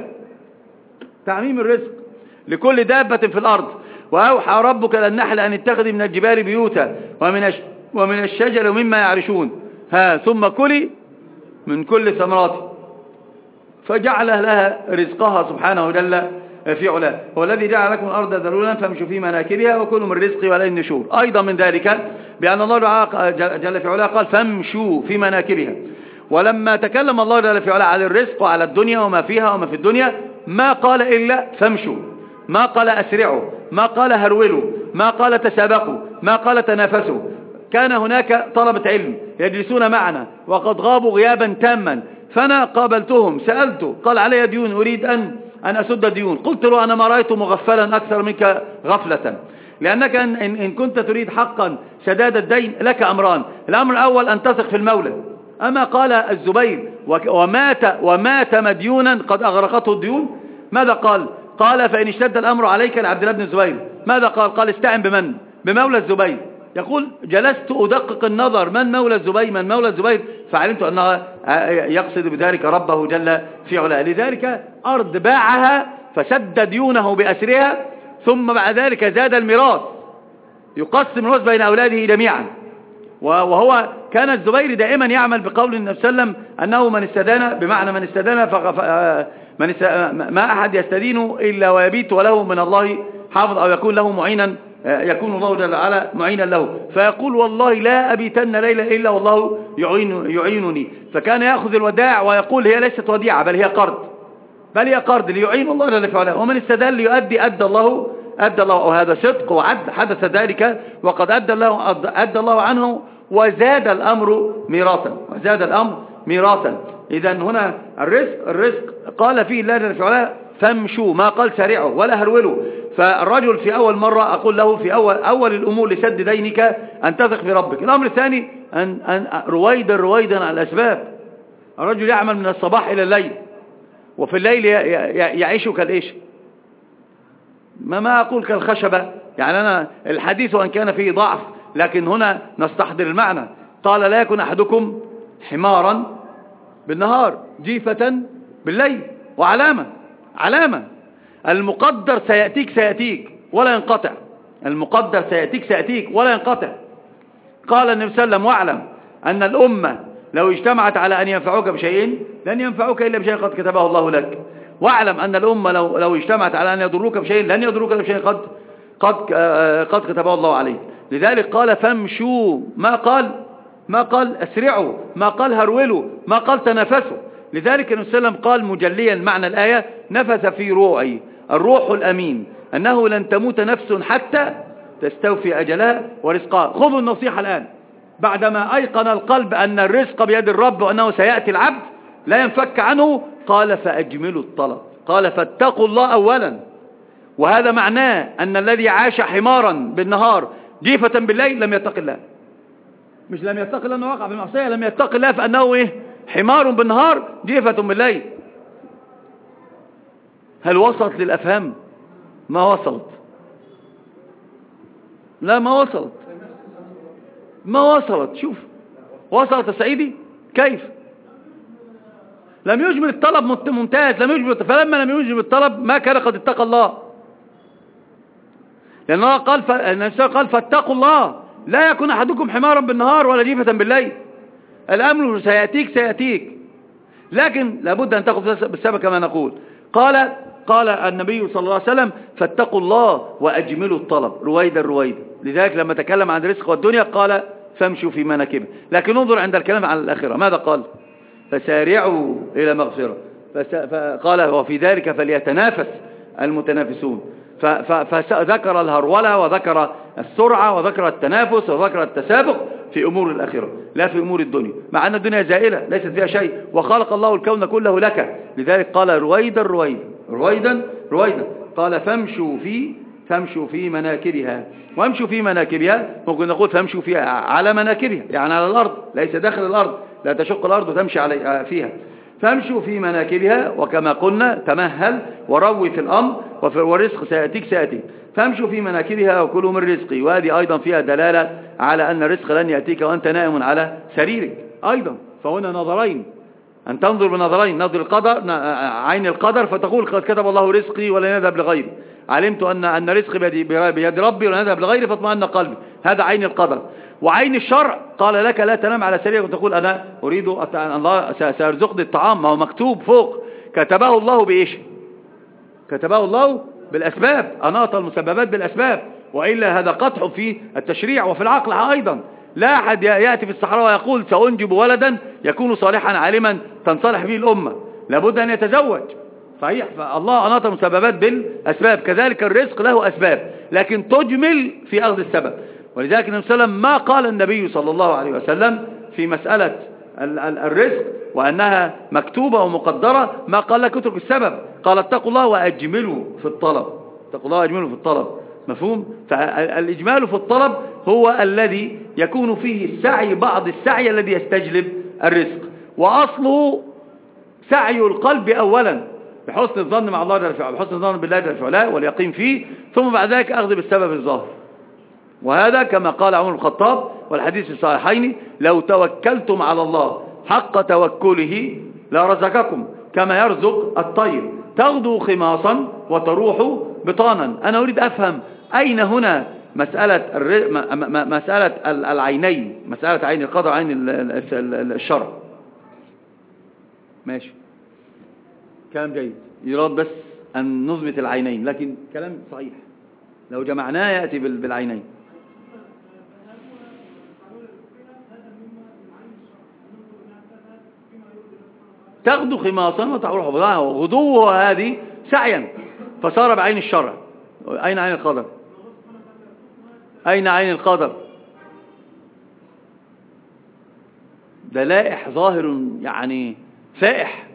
تعميم الرزق لكل دابة في الأرض. وأوحى ربك للنحل أن اتخذي من الجبال بيوتا ومن ومن الشجر ومما يعرشون ها ثم كلي من كل ثمرات فجعل لها رزقها سبحانه جل في علاه. هو الذي جعل لكم الأرض ذلولا فامشوا في مناكبها وكلوا من رزقه وإليه النشور. أيضا من ذلك بأن الله جل في علاه قال فامشوا في مناكبها. ولما تكلم الله جل في علاه على الرزق وعلى الدنيا وما فيها وما في الدنيا ما قال إلا فامشوا، ما قال أسرعوا، ما قال هرولوا، ما قال تسابقوا، ما قال تنافسوا. كان هناك طلبة علم يجلسون معنا وقد غابوا غيابا تاما، فأنا قابلتهم سألته قال علي ديون أريد أن أن أسد ديون. قلت له أنا ما رأيت مغفلا أكثر منك غفلة، لأنك إن, إن كنت تريد حقا سداد الدين لك أمران. الأمر الأول أن تثق في المولى. أما قال الزبير ومات, ومات مديونا قد أغرقته الديون، ماذا قال؟ قال فإن اشتد الأمر عليك لعبد الله بن الزبير. ماذا قال؟ قال استعن بمن؟ بمولى الزبير. يقول جلست أدقق النظر من مولى الزبير من مولى الزبير فعلمت أنه يقصد بذلك ربه جل في علاه. لذلك أرض باعها فسد ديونه بأسرها، ثم بعد ذلك زاد الميراث يقسم الميراث بين أولاده جميعا. وهو كان الزبير دائما يعمل بقول النبي صلى الله عليه وسلم أنه من استدان بمعنى من استدان فغف... من است... ما أحد يستدين إلا ويبيت وله من الله حافظ أو يكون له معينا يكون الله جل وعلا معينا له، فيقول والله لا أبيتن ليلة إلا والله يعين يعينني. فكان يأخذ الوداع ويقول هي ليست وديعة بل هي قرض، بل هي قرض ليعين الله جل وعلا. ومن استدان ليؤدي أدى الله أدى الله وهذا صدق وعد حدث ذلك وقد أدى الله أدى الله عنه وزاد الأمر ميراثا وزاد الأمر ميراثا. إذا هنا الرزق الرزق قال فيه الله جل وعلا فامشوا، ما قال سارعوا ولا هرولوا. فالرجل في أول مرة أقول له في أول أول الأمور لسد دينك أن تثق في ربك. الأمر الثاني أن أن رويدا رويدا على الأسباب. الرجل يعمل من الصباح إلى الليل وفي الليل يعيش كالإيش ما ما أقول كالخشبة. يعني أنا الحديث وأن كان فيه ضعف لكن هنا نستحضر المعنى. قال لا يكن أحدكم حمارا بالنهار جيفة بالليل. وعلامة علامة المقدر سيأتيك سيأتيك ولا ينقطع. المقدر سيأتيك سيأتيك ولا ينقطع. قال النبي صلى الله عليه وسلم واعلم أن الأمة لو اجتمعت على أن ينفعوك بشيء لن ينفعوك إلا بشيء قد كتبه الله لك. واعلم أن الأمة لو, لو اجتمعت على أن يضروك بشيء لن يضروك بشيء قد, قد, قد كتبه الله عليك. لذلك قال فامشوا، ما قال ما قال اسرعوا، ما قال هرولوا، ما قال تنافسوا. لذلك النبي صلى الله عليه وسلم قال مجليا معنى الآية نفث في روعي الروح الأمين أنه لن تموت نفس حتى تستوفي أجلها ورزقها. خذوا النصيحة الآن بعدما أيقن القلب أن الرزق بيد الرب وأنه سيأتي العبد لا ينفك عنه. قال فأجملوا الطلب، قال فاتقوا الله أولا. وهذا معناه أن الذي عاش حمارا بالنهار جيفة بالليل لم يتق الله. مش لم يتق الله أنه وقع في المعصية، لم يتق الله فأنه إيه حمار بالنهار جيفة بالليل. هل وصلت للأفهام؟ ما وصلت، لا ما وصلت ما وصلت. شوف وصلت السعيدي كيف لم يجمل الطلب ممتاز، لم يجمل. فلما لم يجمل الطلب ما كان قد اتقى الله، لأن الله قال ف... قال فاتقوا الله لا يكون أحدكم حمارا بالنهار ولا جيفة بالليل. الأمر سيأتيك سيأتيك لكن لابد أن تأخذ بالسبب كما نقول. قال قال النبي صلى الله عليه وسلم فاتقوا الله وأجملوا الطلب رويدا رويدا. لذلك لما تكلم عن الرزق والدنيا قال فامشوا في مناكبه. لكن انظر عند الكلام عن الآخرة ماذا قال؟ فسارعوا إلى مغفرة. فقال وفي ذلك فليتنافس المتنافسون. فذكر الهرولة وذكر السرعة وذكر التنافس وذكر التسابق في أمور الآخرة لا في أمور الدنيا، مع أن الدنيا زائلة ليست فيها شيء وخلق الله الكون كله لك. لذلك قال رويدا رويدا رويدا رويدا. قال فامشوا في فامشوا في مناكبها. وامشوا في مناكبها ممكن نقول فامشوا فيها على مناكبها يعني على الأرض ليس داخل الأرض، لا تشق الأرض وتمشي علي فيها. فامشوا في مناكبها، وكما قلنا تمهل وروي في الأمر، والرزق سيأتيك سيأتيك، فامشوا في مناكبها وكلوا من رزقي. وهذه أيضا فيها دلالة على أن الرزق لن يأتيك وأنت نائم على سريرك أيضا. فهنا نظرين، أن تنظر بنظرين، نظر القدر، عين القدر، فتقول قد كتب الله رزقي ولن يذهب لغيري، علمت أن أن رزقي بيد, بيد ربي ولن يذهب لغيري فاطمئن قلبي، هذا عين القدر. وعين الشرع قال لك لا تنام على سريرك وتقول أنا أريد أن الله سيرزقني الطعام، ما هو مكتوب فوق، كتبه الله بإيش؟ كتبه الله بالأسباب، أناط المسببات بالأسباب، وإلا هذا قطع في التشريع وفي العقل أيضا. لا أحد يأتي في الصحراء ويقول سأنجب ولدا يكون صالحا عالما تنصلح به الأمة، لابد أن يتزوج، صحيح؟ فالله أناط المسببات بالأسباب، كذلك الرزق له أسباب لكن تجمل في أخذ السبب. ولذلك النبي صلى الله عليه وسلم ما قال النبي صلى الله عليه وسلم في مسألة الرزق وأنها مكتوبة ومقدرة، ما قال لك اترك السبب، قال اتقوا الله وأجملوا في الطلب، اتقوا الله وأجملوا في الطلب، مفهوم؟ فالإجمال في الطلب هو الذي يكون فيه السعي، بعض السعي الذي يستجلب الرزق، وأصله سعي القلب أولا بحسن الظن مع الله جل وعلا، بحسن الظن بالله جل وعلا واليقين فيه، ثم بعد ذلك أخذ بالسبب الظاهر. وهذا كما قال عمر بن الخطاب والحديث في الصحيحين لو توكلتم على الله حق توكله لرزقكم كما يرزق الطير تغدو خماصا وتروح بطانا. أنا أريد أفهم أين هنا مسألة مسألة العينين، مسألة عين القدر عين الشرع. ماشي، كلام جيد، يراد بس أن نظبط العينين، لكن كلام صحيح لو جمعناه يأتي بالعينين. تغدو خماصا وتروح بطانا، غدوها هذه سعيا فصار بعين الشرع. أين عين القدر؟ أين عين القدر؟ ده لائح ظاهر يعني فائح.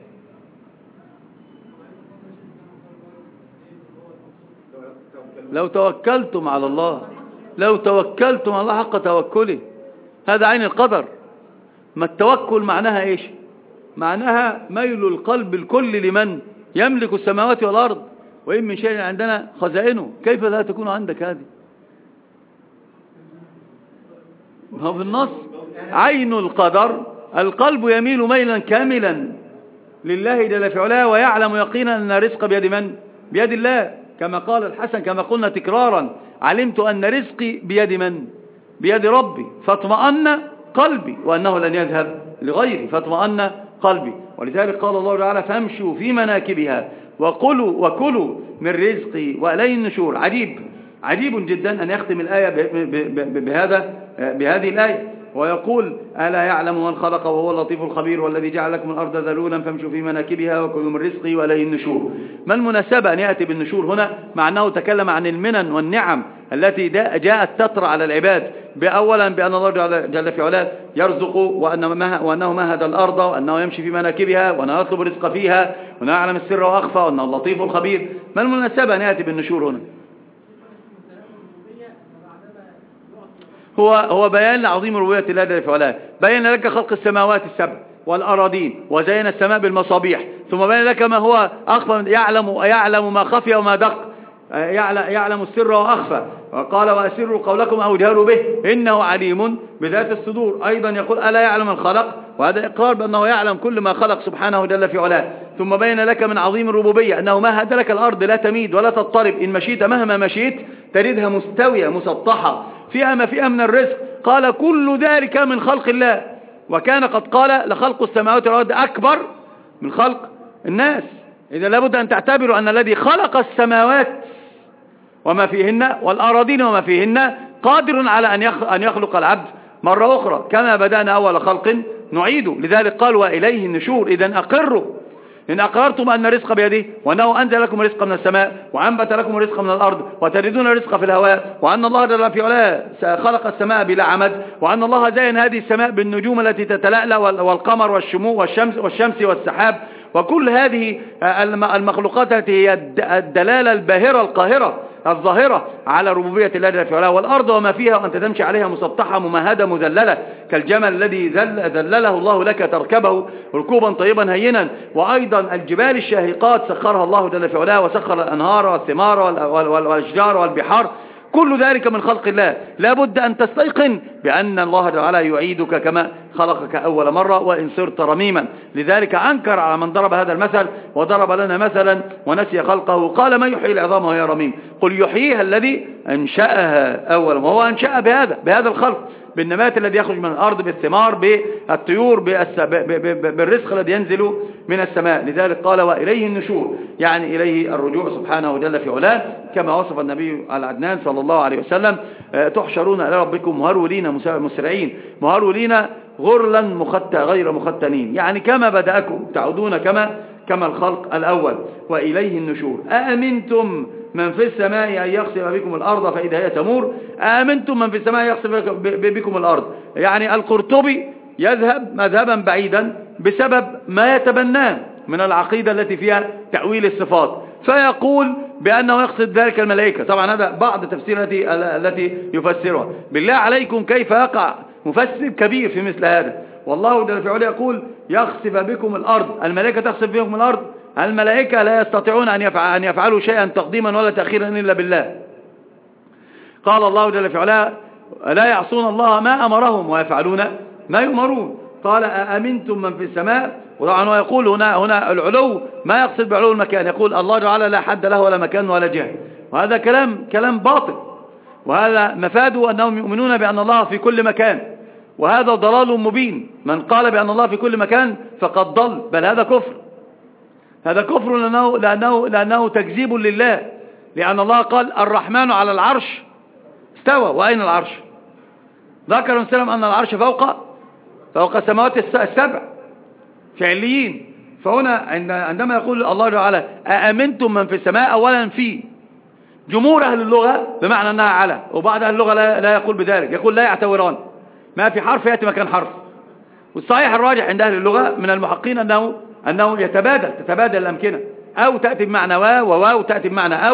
لو توكلتم على الله، لو توكلتم على الله حق توكله، هذا عين القدر. ما التوكل معناها ايش؟ معناها ميل القلب الكل لمن يملك السماوات والأرض وإن من شيء عندنا خزائنه. كيف لا تكون عندك هذه؟ هو بالنص عين القدر، القلب يميل ميلا كاملا لله جل في علاه، ويعلم يقينا أن الرزق بيد من؟ بيد الله، كما قال الحسن كما قلنا تكرارا، علمت أن رزقي بيد من؟ بيد ربي، فاطمأن قلبي وأنه لن يذهب لغيري، فاطمأن قلبي. ولذلك قال الله تعالى فامشوا في مناكبها وكلوا وكلوا من رزقي وإليه النشور. عجيب عجيب جدا أن يختم الآية بهذا بهذه الآية ويقول ألا يعلم من خلق وهو اللطيف الخبير والذي جعل لكم الأرض ذلولا فامشوا في مناكبها وكلوا من رزقي وإليه النشور. ما المناسبة أن يأتي بالنشور هنا؟ مع أنه تكلم عن المنن والنعم التي جاءت تطرأ على العباد، بأولا بأن الله جل في علاه يرزق وأنه مهد الأرض وأنه يمشي في مناكبها وأنه يطلب الرزق فيها وأنه يعلم السر وأخفى وأنه اللطيف الخبير. ما المناسبة أن يأتي بالنشور هنا؟ هو هو بيان لعظيم ربوبية الله جل في علاه. بين لك خلق السماوات السبع والأراضين وزين السماء بالمصابيح، ثم بين لك ما هو أخفى، يعلم يعلم ما خفي وما دق، يعلم السر وأخفى، وقال وأسروا قولكم أو اجهروا به إنه عليم بذات الصدور. أيضا يقول ألا يعلم من خلق، وهذا إقرار بأنه يعلم كل ما خلق سبحانه جل في علاه. ثم بين لك من عظيم الربوبية أنه ما هد لك الأرض لا تميد ولا تضطرب، إن مشيت مهما مشيت تجدها مستوية مسطحة فيها ما فيها من الرزق. قال كل ذلك من خلق الله، وكان قد قال لخلق السماوات والأرض أكبر من خلق الناس. إذا لابد أن تعتبروا أن الذي خلق السماوات وما فيهن والأراضين وما فيهن قادر على أن يخلق العبد مرة أخرى كما بدأنا أول خلق نعيده. لذلك قال وإليه النشور. إذن أقروا، إن أقررتم أن الرزق بيده وأنه أنزل لكم رزقا من السماء وأنبت لكم رزقا من الأرض وتجدون الرزق في الهواء، وأن الله جل في علاه خلق السماء بلا عمد، وأن الله زين هذه السماء بالنجوم التي تتلألأ والقمر والشموع والشمس والشمس والسحاب، وكل هذه المخلوقات التي هي الدلالة الباهرة القاهرة الظاهرة على ربوبية الله جل وعلا. والأرض وما فيها وأنت تمشي عليها مسطحة ممهدة مذللة كالجمل الذي ذلله الله لك تركبه ركوبا طيبا هينا. وأيضا الجبال الشاهقات سخرها الله جل وعلا، وسخر الأنهار والثمار والأشجار والبحار، كل ذلك من خلق الله. لا بد أن تستيقن بأن الله تعالى يعيدك كما خلقك أول مرة وإن صرت رميما. لذلك أنكر على من ضرب هذا المثل وضرب لنا مثلا ونسي خلقه، قال ما يحيي العظام وهي رميم؟ قل يحييها الذي أنشأها أولا، وهو أنشأ بهذا بهذا الخلق، بالنبات الذي يخرج من الأرض، بالثمار، بالطيور، بالرزق الذي ينزل من السماء. لذلك قال وإليه النشور، يعني إليه الرجوع سبحانه وجل في علاه، كما وصف النبي العدنان صلى الله عليه وسلم تحشرون إلى ربكم مهرولين مسرعين، مهرولين غرلا مختى غير مختنين، يعني كما بدأكم تعودون كما كما الخلق الأول. وإليه النشور. أأمنتم من في السماء أن يخسف بكم الأرض فإذا هي تمور؟ أأمنتم من في السماء يخسف بكم الأرض؟ يعني القرطبي يذهب مذهبا بعيدا بسبب ما يتبناه من العقيدة التي فيها تأويل الصفات، فيقول بأنه يقصد ذلك الملائكة. طبعا هذا بعض التفسير التي التي يفسرها. بالله عليكم كيف يقع مفسر كبير في مثل هذا؟ والله جل وعلا يقول يخسف بكم الأرض، الملائكة تخسف بكم الأرض؟ الملائكة لا يستطيعون أن يفعل أن يفعلوا شيئا تقديما ولا تأخيرا إلا بالله. قال الله جل وعلا لا يعصون الله ما أمرهم ويفعلون ما يؤمرون. قال أأمنتم من في السماء، وطبعا هو يقول هنا هنا العلو ما يقصد بعلو المكان، يقول الله تعالى لا حد له ولا مكان ولا جهة، وهذا كلام كلام باطل، وهذا مفاده أنهم يؤمنون بأن الله في كل مكان، وهذا ضلال مبين. من قال بأن الله في كل مكان فقد ضل، بل هذا كفر، هذا كفر لأنه, لأنه, لأنه تكذيب لله، لأن الله قال الرحمن على العرش استوى. وأين العرش؟ ذكر السلام أن العرش فوق فوق السماوات السبع في عليين. فهنا عندما يقول الله تعالى أأمنتم من في السماء، أولا في جمهور أهل اللغة بمعنى أنها على، وبعض أهل اللغة لا, لا يقول بذلك، يقول لا يعتوران، ما في حرف يأتي مكان حرف. والصحيح الراجح عند أهل اللغة من المحققين أنه أنه يتبادل تتبادل الأمكنة، أو تأتي بمعنى وا، وواو تأتي بمعنى أو،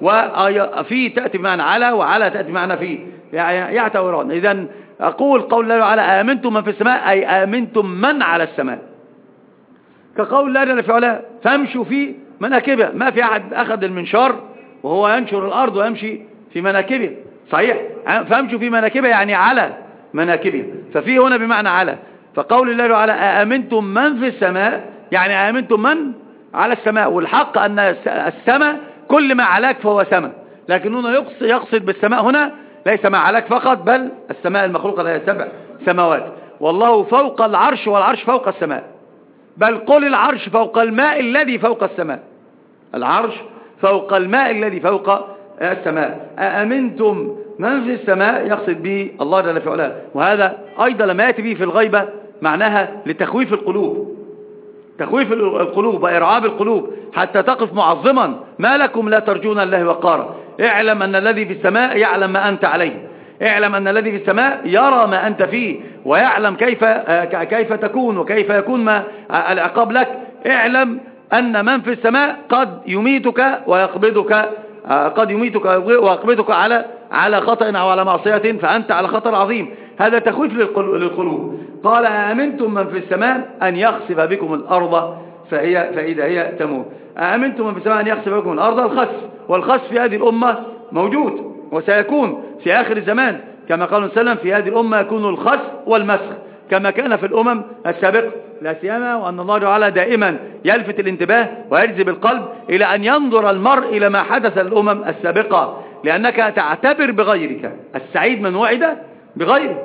وفي تأتي بمعنى على، وعلى تأتي بمعنى في، يعني يعتوران. إذن أقول قول الله على آمنتم من في السماء أي آمنتم من على السماء، كقول الله جل وعلا فامشوا في مناكبها. ما في أحد أخذ المنشار وهو ينشر الأرض ويمشي في مناكبها، صحيح، فامشوا في مناكبها يعني على مناكبها، ففي هنا بمعنى على. فقول الله على آمنتم من في السماء يعني آمنتم من على السماء. والحق أن السماء كل ما علاك فهو سماء، لكن هنا يقصد بالسماء هنا ليس ما علاك فقط، بل السماء المخلوقة لها سبع سماوات، والله فوق العرش والعرش فوق السماء، بل قل العرش فوق الماء الذي فوق السماء، العرش فوق الماء الذي فوق السماء. أأمنتم من في السماء يقصد به الله جل وعلا. وهذا أيضا لما يأتي به في الغيبة معناها لتخويف القلوب، تخويف القلوب وإرعاب القلوب حتى تقف معظما ما لكم لا ترجون الله وقارا. اعلم أن الذي في السماء يعلم ما أنت عليه، اعلم أن الذي في السماء يرى ما أنت فيه ويعلم كيف كيف تكون وكيف يكون ما العقاب لك. اعلم أن من في السماء قد يميتك ويقبضك، قد يميتك ويقبضك على على خطأ أو على معصية، فأنت على خطر عظيم. هذا تخويف للقلوب. قال أأمنتم من في السماء أن يخسف بكم الأرض فهي فإذا هي تمور. أأمنتم من في السماء أن يخسف بكم الأرض، الخسف، والخسف في هذه الأمة موجود وسيكون في آخر الزمان، كما قال وسلم في هذه الأمة يكون الخسف والمسخ كما كان في الأمم السابقة، لا سيما وأن الله تعالى دائما يلفت الانتباه ويجذب القلب إلى أن ينظر المرء إلى ما حدث للأمم السابقة، لأنك تعتبر بغيرك، السعيد من وعد بغيره.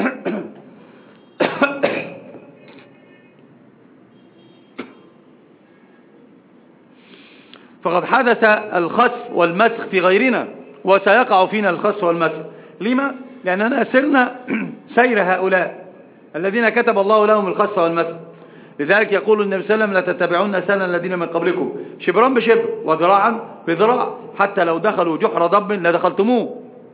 فقد حدث الخسف والمسخ في غيرنا وسيقع فينا الخسف والمسخ. لما؟ لأننا سرنا سير هؤلاء الذين كتب الله لهم الخسف والمسخ. لذلك يقول النبي صلى الله عليه وسلم لتتبعون سنن الذين من قبلكم شبرا بشبر وذراعا بذراع حتى لو دخلوا جحر ضب لدخلتموه.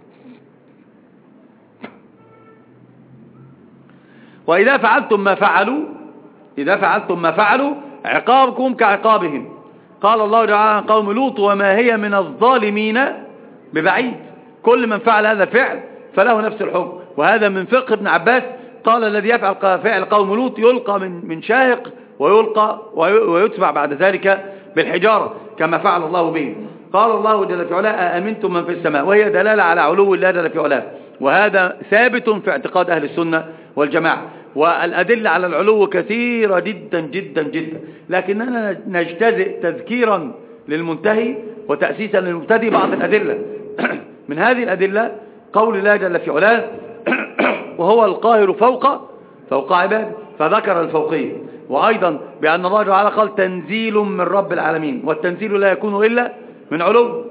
وإذا فعلتم ما فعلوا إذا فعلتم ما فعلوا عقابكم كعقابهم. قال الله تعالى عن قوم لوط وما هي من الظالمين ببعيد. كل من فعل هذا الفعل فله نفس الحكم. وهذا من فقه ابن عباس، قال الذي يفعل فعل قوم لوط يلقى من من شاهق ويلقى ويتبع بعد ذلك بالحجارة كما فعل الله به. قال الله جل في علاه أأمنتم من في السماء، وهي دلالة على علو الله جل في علاه، وهذا ثابت في اعتقاد أهل السنة والجماعة. والأدلة على العلو كثيرة جدا جدا جدا، لكننا نجتزئ تذكيرا للمنتهي وتأسيسا للمبتدئ بعض الأدلة. من هذه الأدلة قول الله جل في علاه وهو القاهر فوق فوق عباده، فذكر الفوقية. وأيضا بأن الله تعالى قال تنزيل من رب العالمين، والتنزيل لا يكون إلا من علو.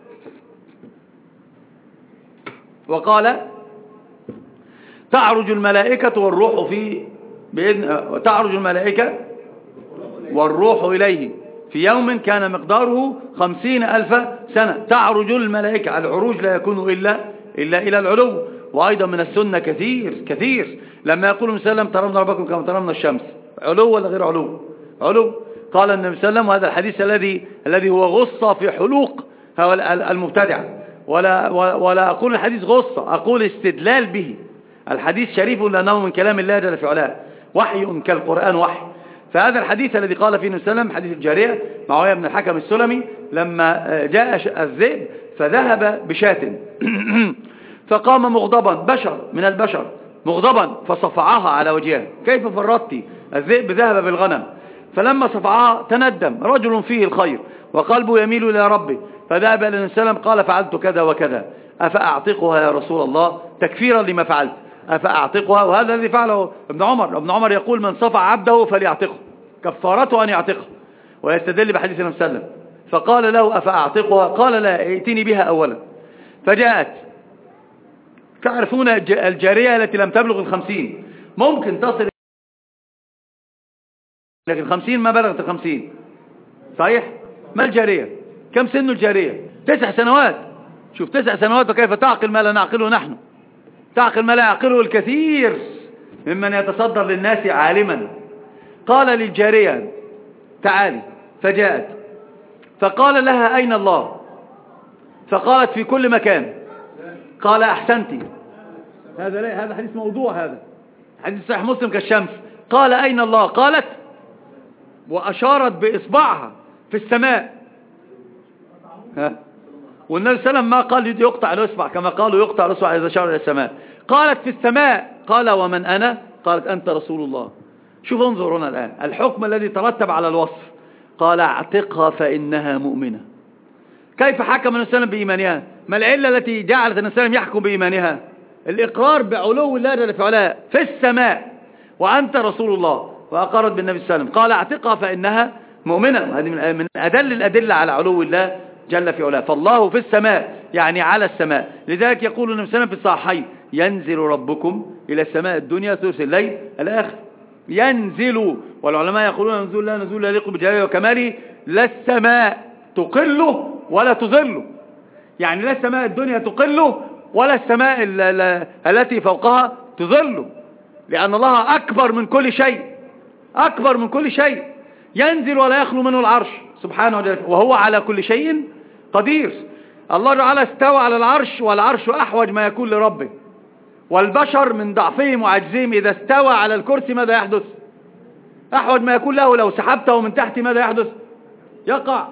وقال تعرج الملائكة والروح في بإذن تعرج الملائكة والروح إليه في يوم كان مقداره خمسين ألف سنة. تعرج الملائكة، العروج لا يكون إلا إلا إلى العلو. وأيضا من السنة كثير كثير لما يقول النبي صلى الله عليه وسلم ترون ربكم كما ترون الشمس، علو ولا غير علو؟ علو. قال النبي صلى الله عليه وسلم، وهذا الحديث الذي الذي هو غصة في حلوق المبتدع، ولا ولا أقول الحديث غصة، أقول استدلال به. الحديث شريف لأنه من كلام الله جل في علاه، وحي كالقرآن وحي. فهذا الحديث الذي قال فيه النبي صلى الله عليه وسلم حديث الجارية معاوية بن الحكم السلمي لما جاء الذئب فذهب بشاة فقام مغضبا، بشر من البشر مغضبا، فصفعها على وجهها، كيف فرطتي؟ الذئب ذهب بالغنم. فلما صفعها تندم، رجل فيه الخير وقلبه يميل إلى ربه، فذهب إلى النبي صلى الله عليه وسلم قال فعلت كذا وكذا، أفأعتقها يا رسول الله تكفيرا لما فعلت، أفأعتقها؟ وهذا الذي فعله ابن عمر. ابن عمر يقول من صفع عبده فليعتقه، كفارته أن يعتقه، ويستدل بحديث النبي صلى الله عليه وسلم. فقال له أفأعتقها؟ قال لا، ائتني بها أولا. فجاءت. تعرفون الجارية التي لم تبلغ الخمسين ممكن تصل، لكن الخمسين ما بلغت الخمسين، صحيح؟ ما الجارية؟ كم سن الجارية؟ تسع سنوات. شوف تسع سنوات وكيف تعقل ما لا نعقله نحن، تعقل ما لا يعقله الكثير ممن يتصدر للناس عالما. قال للجارية تعالي، فجاءت فقال لها أين الله؟ فقالت في كل مكان. قال أحسنتي. هذا لا، هذا حديث موضوع، هذا حديث صحيح مسلم كالشمس. قال أين الله؟ قالت وأشارت بإصبعها في السماء. ها؟ والنبي صلى الله عليه وسلم ما قال يقطع الإصبع كما قالوا يقطع الإصبع إذا أشار إلى السماء. قالت في السماء. قال ومن أنا؟ قالت أنت رسول الله. شوف انظر هنا الآن الحكم الذي ترتب على الوصف. قال اعتقها فإنها مؤمنة. كيف حكم النبي صلى الله عليه وسلم بإيمانها؟ ما العلة التي جعلت النبي صلى الله عليه وسلم يحكم بإيمانها؟ الإقرار بعلو الله جل في علاه في السماء، وأنت رسول الله، وأقرت بالنبي صلى الله عليه وسلم. قال اعتقها فإنها مؤمنة. هذه من أدل الأدلة على علو الله جل في علاه. فالله في السماء يعني على السماء. لذلك يقول النبي صلى الله عليه وسلم في الصحيحين ينزل ربكم إلى السماء الدنيا ثلث الليل الآخر. ينزل، والعلماء يقولون نزول لا نزول لا يليق بجلاله وكماله، لا السماء تقله ولا تظله، يعني لا السماء الدنيا تقله ولا السماء التي فوقها تظله، لأن الله أكبر من كل شيء، أكبر من كل شيء. ينزل ولا يخلو منه العرش سبحانه وتعالى، وهو على كل شيء قدير. الله تعالى استوى على العرش، والعرش أحوج ما يكون لربه. والبشر من ضعفهم وعجزهم إذا استوى على الكرسي ماذا يحدث؟ أحوج ما يكون له، لو سحبته من تحت ماذا يحدث؟ يقع.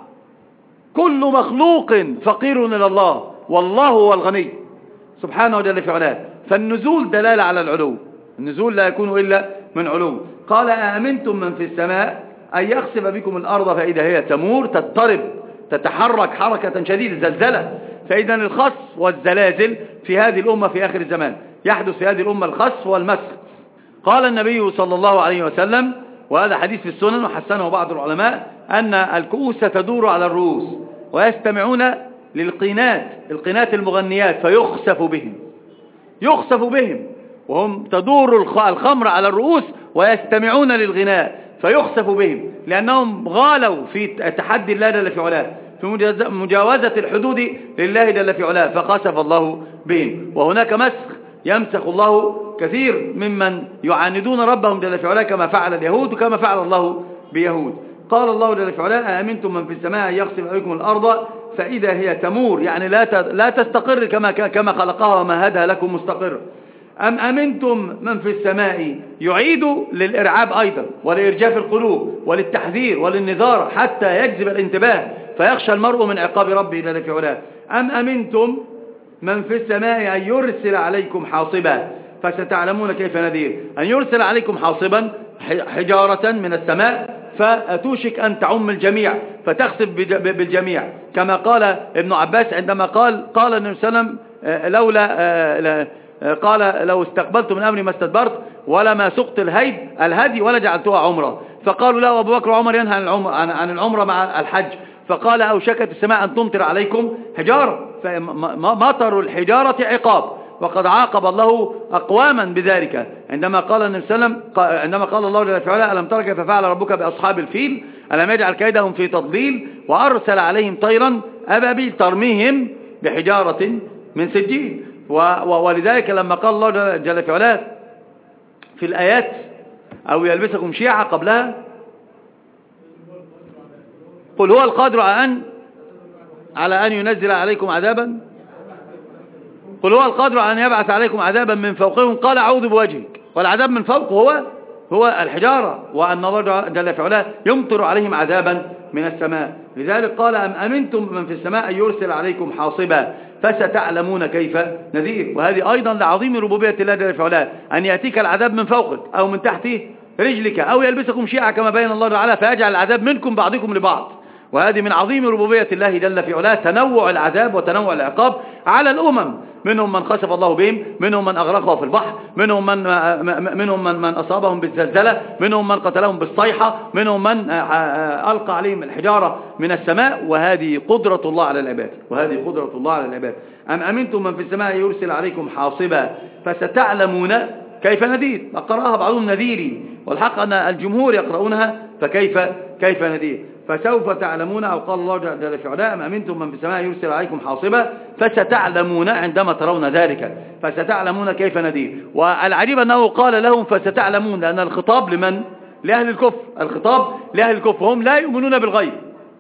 كل مخلوق فقير إلى الله، والله هو الغني سبحانه وتعالى في علاه. فالنزول دلالة على العلو، النزول لا يكون إلا من علو. قال أأمنتم من في السماء أن يخسف بكم الأرض فإذا هي تمور، تضطرب تتحرك حركة شديدة، زلزلة. فإذا الخسف والزلازل في هذه الأمة في آخر الزمان يحدث في هذه الأمة الخسف والمسخ. قال النبي صلى الله عليه وسلم، وهذا حديث في السنن وحسنه بعض العلماء، أن الكؤوس تدور على الرؤوس ويستمعون للقينات، القينات المغنيات، فيخسف بهم، يخسف بهم وهم تدور الخمر على الرؤوس ويستمعون للغناء فيخسف بهم، لأنهم غالوا في تحدي الله جل في علاه، في مجاوزة الحدود لله جل في علاه، فخسف الله بهم. وهناك مسخ يمسخ الله كثير ممن يعاندون ربهم جل في علاه كما فعل اليهود وكما فعل الله بيهود. قال الله جل في علاه أأمنتم من في السماء أن يخسف بكم الأرض فإذا هي تمور، يعني لا لا تستقر كما كما خلقها ومهدها لكم مستقر. أم أمنتم من في السماء يعيد للإرعاب أيضا ولإرجاف القلوب وللتحذير وللنذار حتى يجذب الانتباه فيخشى المرء من عقاب ربه جل في علاه. أم أمنتم من في السماء أن يرسل عليكم حاصبا فستعلمون كيف نذير. أن يرسل عليكم حاصبا حجارة من السماء فتوشك أن تعم الجميع فتخسف بالجميع، كما قال ابن عباس عندما قال قال النبي صلى الله عليه وسلم لولا قال لو استقبلت من أمري ما استدبرت ولا ما سقت الهيد الهدي ولا جعلتها عمرة. فقالوا لا، أبو بكر وعمر ينهى عن العمرة, عن العمرة مع الحج. فقال أوشكت السماء أن تمطر عليكم حجارة، فمطر الحجارة عقاب، وقد عاقب الله أقواما بذلك عندما قال النبي صلى الله عليه وسلم عندما قال الله جل وعلا ألم تر كيف فعل ربك بأصحاب الفيل ألم يجعل كيدهم في تضليل وأرسل عليهم طيرا أبابيل ترميهم بحجارة من سجيل. ولذلك لما قال الله جل وعلا في الآيات أو يلبسكم شيعا قبلها قل هو القادر على أن على أن ينزل عليكم عذابا قل هو القادر على أن يبعث عليكم عذابا من فوقهم قال أعوذ بوجهك. والعذاب من فوق هو هو الحجارة، وأن الله جل وعلا يمطر عليهم عذابا من السماء. لذلك قال أم أمنتم من في السماء أن يرسل عليكم حاصبا فستعلمون كيف نذير. وهذه أيضا لعظيم ربوبية الله جل وعلا أن يأتيك العذاب من فوقك أو من تحت رجلك أو يلبسكم شيعا كما بين الله تعالى فيجعل العذاب منكم بعضكم لبعض. وهذه من عظيم ربوبية الله جل في علاه، تنوع العذاب وتنوع العقاب على الأمم، منهم من خسف الله بهم، منهم من أغرقه في البحر، منهم من منهم من, من أصابهم بالزلزلة، منهم من قتلهم بالصيحة، منهم من ألقى عليهم الحجارة من السماء. وهذه قدرة الله على العباد وهذه قدرة الله على العباد. أم أمنتم من في السماء يرسل عليكم حاصبا فستعلمون كيف نذير. قرأها بعضهم نذيري، والحق أن الجمهور يقرؤونها فكيف كيف نذير. فسوف تعلمون، أو قال الله جل في علاه أم أمنتم من في السماء يرسل عليكم حاصبا فستعلمون عندما ترون ذلك فستعلمون كيف نذير. والعجيب أنه قال لهم فستعلمون، لأن الخطاب لمن؟ لأهل الكفر. الخطاب لأهل الكفر، هم لا يؤمنون بالغيب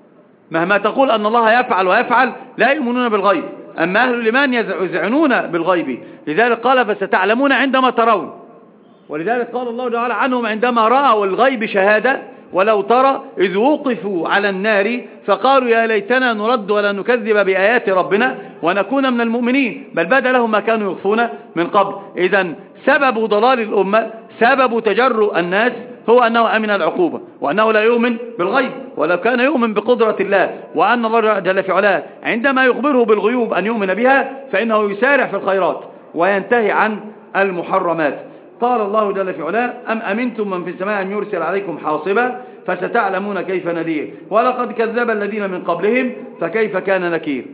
مهما تقول أن الله يفعل ويفعل لا يؤمنون بالغيب. أما أهل الإيمان يذعنون بالغيب، لذلك قال فستعلمون عندما ترون. ولذلك قال الله تعالى عنهم عندما رأوا الغيب شهادة ولو ترى إذ وقفوا على النار فقالوا يا ليتنا نرد ولا نكذب بآيات ربنا ونكون من المؤمنين، بل بدا لهم ما كانوا يخفون من قبل. إذن سبب ضلال الأمة، سبب تجرؤ الناس هو أنه أمن العقوبة وأنه لا يؤمن بالغيب. ولو كان يؤمن بقدرة الله وأن الله جل في علاه عندما يخبره بالغيوب أن يؤمن بها فإنه يسارع في الخيرات وينتهي عن المحرمات. قال الله جل في علاه أم أمنتم من في السماء أن يرسل عليكم حاصبا فستعلمون كيف نذير. ولقد كذب الذين من قبلهم فكيف كان نكير.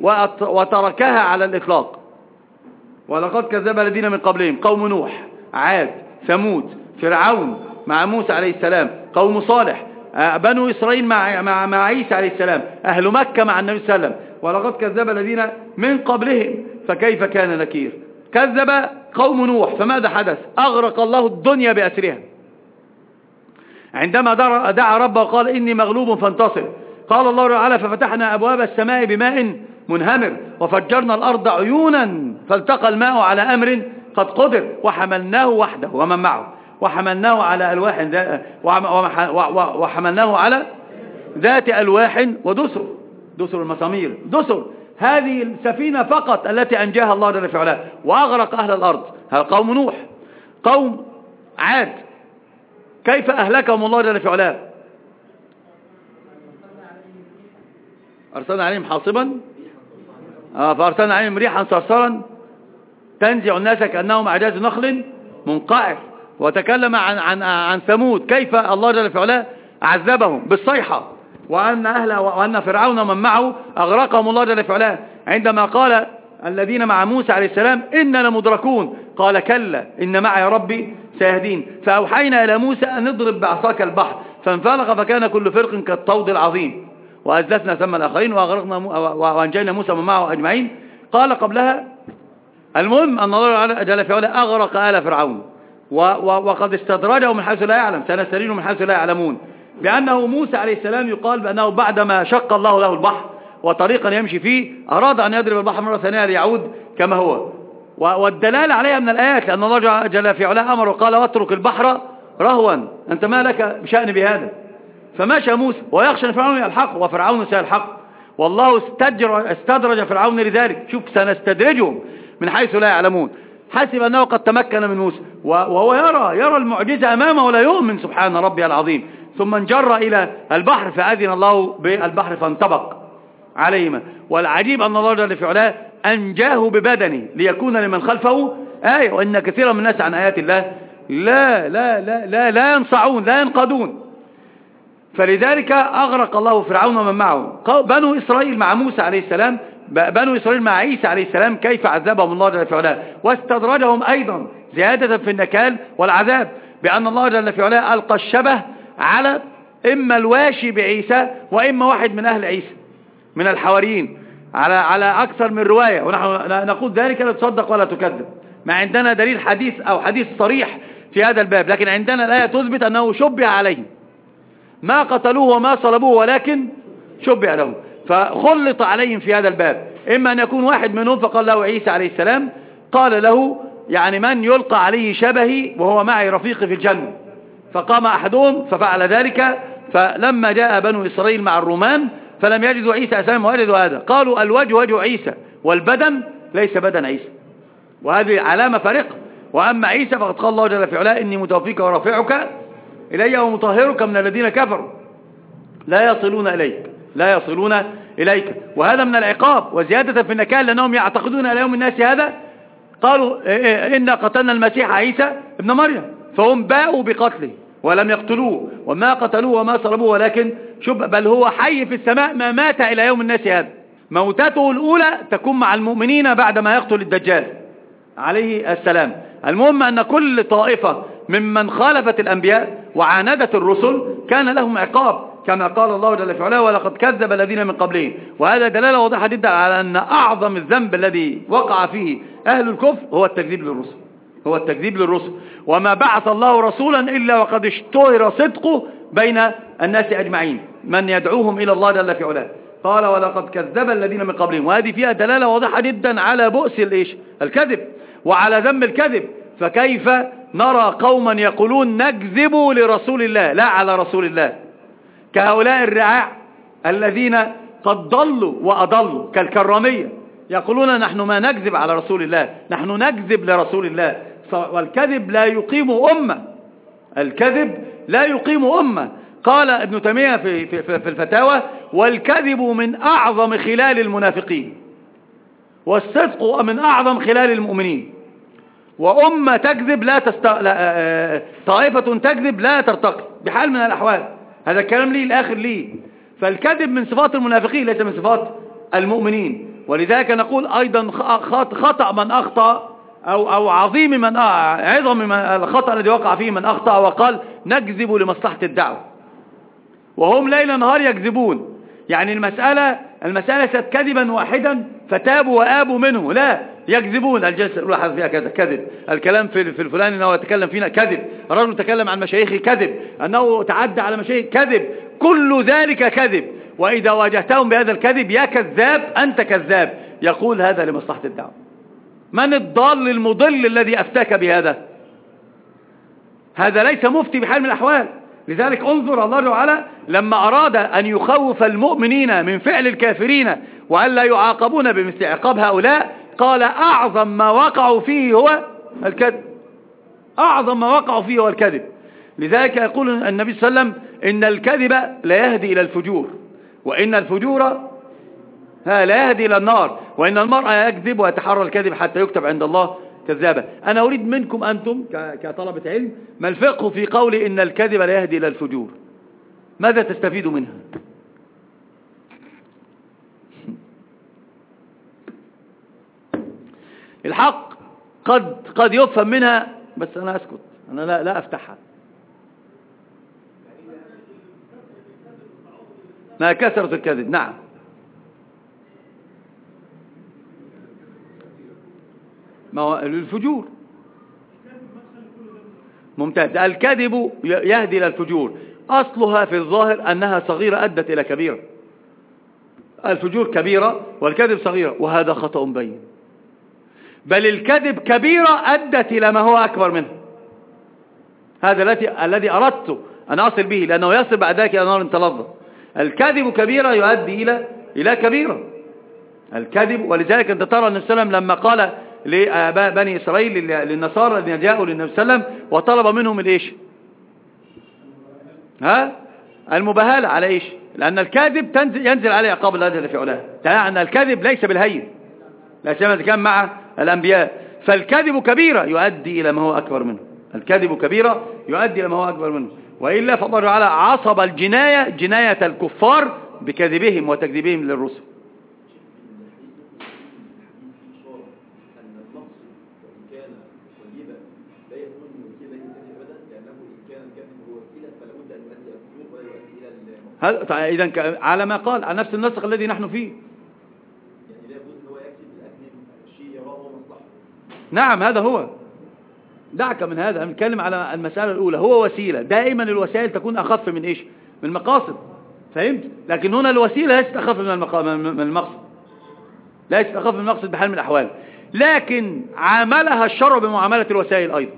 وتركها على الإطلاق. ولقد كذب الذين من قبلهم قوم نوح، عاد، ثمود، فرعون مع موسى عليه السلام، قوم صالح، بنو إسرائيل مع, مع, مع عيسى عليه السلام، أهل مكة مع النبي صلى الله عليه وسلم. ولقد كذب الذين من قبلهم فكيف كان نكير. كذب قوم نوح، فماذا حدث؟ أغرق الله الدنيا بأسرها عندما دعا ربه وقال إني مغلوب فانتصر. قال الله تعالى ففتحنا أبواب السماء بماء منهمر وفجرنا الأرض عيونا فالتقى الماء على أمر قد قدر وحملناه وحده ومن معه وحملناه على ألواح وحملناه على ذات ألواح ودسر، دسر المسامير، دسر. هذه السفينة فقط التي أنجاها الله جل في علاه وأغرق أهل الأرض. هذا قوم نوح. قوم عاد كيف أهلكهم الله جل في علاه؟ أرسلنا عليهم حاصبا آه فأرسلنا عليهم ريحا صرصرا تنزع الناس كأنهم أعجاز نخل منقعر. وتكلم عن عن عن ثمود كيف الله جل في علاه عذبهم بالصيحة، وأن أهله وأن فرعون ومن معه أغرقهم الله جل في علاه. عندما قال الذين مع موسى عليه السلام إننا لمدركون قال كلا إن معي ربي سيهدين. فأوحينا إلى موسى أن نضرب بعصاك البحر فانفلق فكان كل فرق كالطود العظيم وأزلفنا ثم الآخرين وأغرقنا وأنجينا موسى ومن معه أجمعين. قال قبلها المهم أن الله جل في علاه أغرق آل فرعون وقد استدرجه من حيث لا يعلم، سنستدرجهم من حيث لا يعلمون. بأنه موسى عليه السلام يقال بأنه بعدما شق الله له البحر وطريقا يمشي فيه، أراد أن يضرب البحر مرة ثانية ليعود كما هو. والدلالة عليها من الآيات، لأن الله جل في علاه أمر وقال واترك البحر رهوا، أنت ما لك بشأن بهذا. فمشى موسى ويخشى أن فرعون يلحقه، وفرعون سيلحقه، والله استدرج فرعون لذلك. شوف سنستدرجهم من حيث لا يعلمون. حسب أنه قد تمكن من موسى وهو يرى يرى المعجزة أمامه ولا يؤمن، سبحان ربي العظيم. ثم انجر إلى البحر فأذن الله بالبحر فانطبق عليهما. والعجيب أن الله جل في علاه أنجاه ببدنه ليكون لمن خلفه آية، وإن كثيرا من الناس عن آيات الله لا لا لا لا لا ينصعون لا ينقضون. فلذلك أغرق الله فرعون ومن معه. بنو إسرائيل مع موسى عليه السلام، بنو إسرائيل مع عيسى عليه السلام كيف عذبهم الله جل في علاه، واستدرجهم أيضا زيادة في النكال والعذاب، بأن الله جل في علاه ألقى الشبه على إما الواشي بعيسى وإما واحد من أهل عيسى من الحواريين، على على أكثر من رواية، ونحن نقول ذلك لا تصدق ولا تكذب، ما عندنا دليل حديث أو حديث صريح في هذا الباب، لكن عندنا الآية تثبت أنه شبه عليهم، ما قتلوه وما صلبوه ولكن شبه لهم، فخلط عليهم في هذا الباب. إما أن يكون واحد منهم فقال له عيسى عليه السلام، قال له يعني من يلقى عليه شبهي وهو معي رفيقي في الجنة، فقام أحدهم ففعل ذلك. فلما جاء بنو إسرائيل مع الرومان فلم يجدوا عيسى عليه السلام وجدوا هذا، قالوا الوجه وجه عيسى والبدن ليس بدن عيسى، وهذه علامة فارقة. وأما عيسى فقد قال الله جل في علاه إني متوفيك ورافعك إلي ومطهرك من الذين كفروا لا يصلون إليك لا يصلون إليك. وهذا من العقاب وزيادة في النكال، لأنهم يعتقدون إلى يوم الناس هذا، قالوا إنا قتلنا المسيح عيسى ابن مريم، فهم باءوا بقتله ولم يقتلوه وما قتلوه وما صلبوه ولكن شبه، بل هو حي في السماء ما مات إلى يوم الناس هذا. موتته الأولى تكون مع المؤمنين بعدما يقتل الدجال عليه السلام. المهم أن كل طائفة ممن خالفت الأنبياء وعاندت الرسل كان لهم عقاب، كما قال الله جل في علاه ولقد كذب الذين من قبلهم. وهذا دلالة واضحة جدا على أن أعظم الذنب الذي وقع فيه أهل الكفر هو التكذيب للرسل، هو التكذيب للرسل. وما بعث الله رسولا إلا وقد اشتهر صدقه بين الناس أجمعين، من يدعوهم إلى الله جل في علاه. قال ولقد كذب الذين من قبلهم، وهذه فيها دلالة واضحة جدا على بؤس الإيش الكذب وعلى ذم الكذب. فكيف نرى قوما يقولون نكذب لرسول الله لا على رسول الله، كهؤلاء الرعاع الذين قد ضلوا وأضلوا كالكرامية، يقولون نحن ما نكذب على رسول الله، نحن نكذب لرسول الله. والكذب لا يقيم أمة، الكذب لا يقيم أمة. قال ابن تيمية في, في, في الفتاوى والكذب من أعظم خلال المنافقين والصدق من أعظم خلال المؤمنين. وأمة تكذب لا تست... لا... طائفة تكذب لا ترتقي بحال من الأحوال. هذا الكلام لي الآخر لي. فالكذب من صفات المنافقين ليس من صفات المؤمنين. ولذلك نقول أيضا خطأ من أخطأ أو, أو عظيم من عظم من الخطأ الذي وقع فيه من أخطأ وقال نكذب لمصلحة الدعوة، وهم ليل نهار يكذبون. يعني المسألة المسألة ليست كذبا واحدا فتابوا وآبوا منه، لا، يكذبون. الجلسة الأولى حدث فيها كذا كذب، الكلام في في الفلاني أنه يتكلم فينا كذب، الرجل تكلم عن مشايخه كذب، أنه تعدى على مشايخ كذب، كل ذلك كذب. وإذا واجهتهم بهذا الكذب يا كذاب أنت كذاب، يقول هذا لمصلحة الدعوة. من الضال المضل الذي أفتاك بهذا؟ هذا ليس مفتي بحال من الأحوال. لذلك انظر الله تعالى لما أراد أن يخوف المؤمنين من فعل الكافرين وألا يعاقبون بمثل عقاب هؤلاء، قال أعظم ما وقعوا فيه هو الكذب، أعظم ما وقعوا فيه هو الكذب. لذلك يقول النبي صلى الله عليه وسلم إن الكذب لا يهدي إلى الفجور، وإن الفجور لا يهدي إلى النار، وإن المرء يكذب ويتحرى الكذب حتى يكتب عند الله كذابا. أنا أريد منكم أنتم كطلبة علم ما الفقه في قول إن الكذب لا يهدي إلى الفجور؟ ماذا تستفيد منها؟ الحق قد قد يفهم منها، بس أنا أسكت، أنا لا لا أفتحها. ما كثرة الكذب، نعم. ما هو الفجور ممتاز. الكذب يهدي إلى الفجور، أصلها في الظاهر أنها صغيرة أدت إلى كبيرة، الفجور كبيرة والكذب صغيرة، وهذا خطأ بين، بل الكذب كبيرة أدت إلى ما هو أكبر منه. هذا الذي الذي أردت أن أصل به، لأنه يصل بعد ذلك إلى نار تلظى. الكذب كبيرة يؤدي إلى إلى كبيرة الكذب. ولذلك أنت ترى النبي صلى الله عليه وسلم لما قال لبني إسرائيل للنصارى الذين جاءوا للنبي صلى الله عليه وسلم وطلب منهم الإيش؟ ها؟ المباهلة على إيش؟ لأن الكاذب تنزل ينزل عليه عقاب الله جل في علاه. تعالى أن الكذب ليس بالهين، لا سيما إذا كان مع الأنبياء. فالكذب كبيرة يؤدي إلى ما هو أكبر منه. الكذب كبيرة يؤدي إلى ما هو أكبر منه. وإلا فالله تعالى عصب الجناية جناية الكفار بكذبهم وتكذيبهم للرسل. إذا على ما قال عن نفس النسق الذي نحن فيه، يعني لا يجوز ان هو يكذب بالاكل شيء يراه مصلحه. نعم هذا هو. دعك من هذا، نتكلم على المسألة الأولى. هو وسيلة، دائما الوسائل تكون أخف من إيش؟ من المقاصد، فهمت؟ لكن هنا الوسيلة ليست أخف من من المقصد، ليست أخف من المقصد بحال من الأحوال، لكن عاملها الشرع بمعاملة الوسائل أيضا.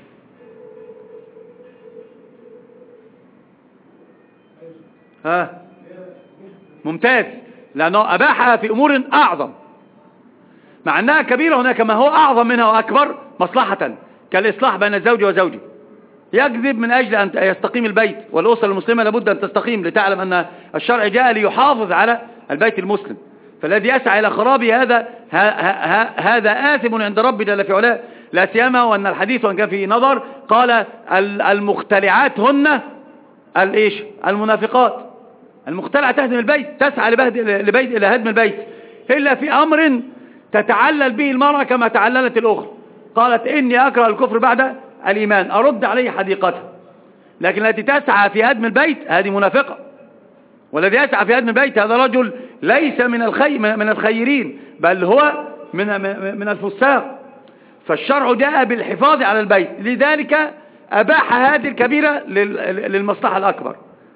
ها ممتاز، لأنه أباحها في أمور أعظم، مع أنها كبيرة هناك ما هو أعظم منها وأكبر مصلحة، كالإصلاح بين الزوج وزوجه. يكذب من أجل أن يستقيم البيت، والأسرة المسلمة لابد أن تستقيم، لتعلم أن الشرع جاء ليحافظ على البيت المسلم. فالذي يسعى إلى خرابه هذا هذا آثم عند ربي جل في علاه. لا سيما وأن الحديث وأن كان فيه نظر قال المختلعات هن الإيش؟ المنافقات. المختلعة تهدم البيت، تسعى لبيت إلى هدم البيت، إلا في أمر تتعلل به المرأة كما تعللت الأخرى. قالت إني أكره الكفر بعد الإيمان، أرد عليه حديقتها. لكن التي تسعى في هدم البيت هذه منافقة، والذي يسعى في هدم البيت هذا رجل ليس من الخي من الخيرين، بل هو من من الفساق. فالشرع جاء بالحفاظ على البيت، لذلك أباح هذه الكبيرة للمصلحة الأكبر.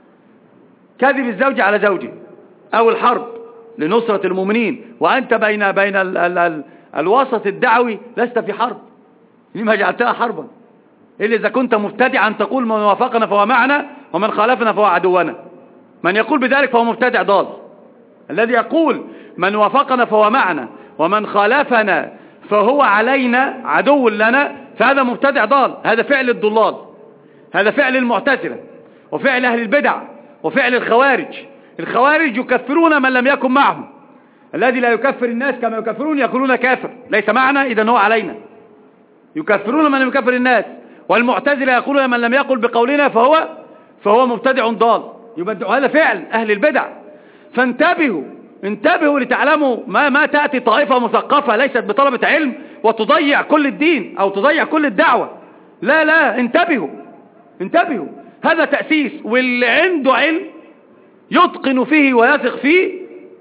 كذب الزوج على زوجه أو الحرب لنصرة المؤمنين، وأنت بين بين ال ال ال الوسط الدعوي لست في حرب، لما جعلتها حربا؟ إلا إذا كنت مبتدعا تقول من وافقنا فهو معنا ومن خالفنا فهو عدونا. من يقول بذلك فهو مبتدع ضال. الذي يقول من وافقنا فهو معنا ومن خالفنا فهو علينا عدو لنا، فهذا مبتدع ضال. هذا فعل الضلال، هذا فعل المعتزلة وفعل أهل البدع وفعل الخوارج. الخوارج يكفرون من لم يكن معهم. الذي لا يكفر الناس كما يكفرون يقولون كافر، ليس معنا إذن هو علينا. يكفرون من لم يكفر الناس. والمعتزلة يقولون من لم يقل بقولنا فهو فهو مبتدع ضال. يبدع، هذا فعل أهل البدع. فانتبهوا انتبهوا لتعلموا ما ما تأتي طائفة مثقفة ليست بطلبة علم وتضيع كل الدين أو تضيع كل الدعوة. لا لا انتبهوا انتبهوا، هذا تأسيس، واللي عنده علم يتقن فيه ويثق فيه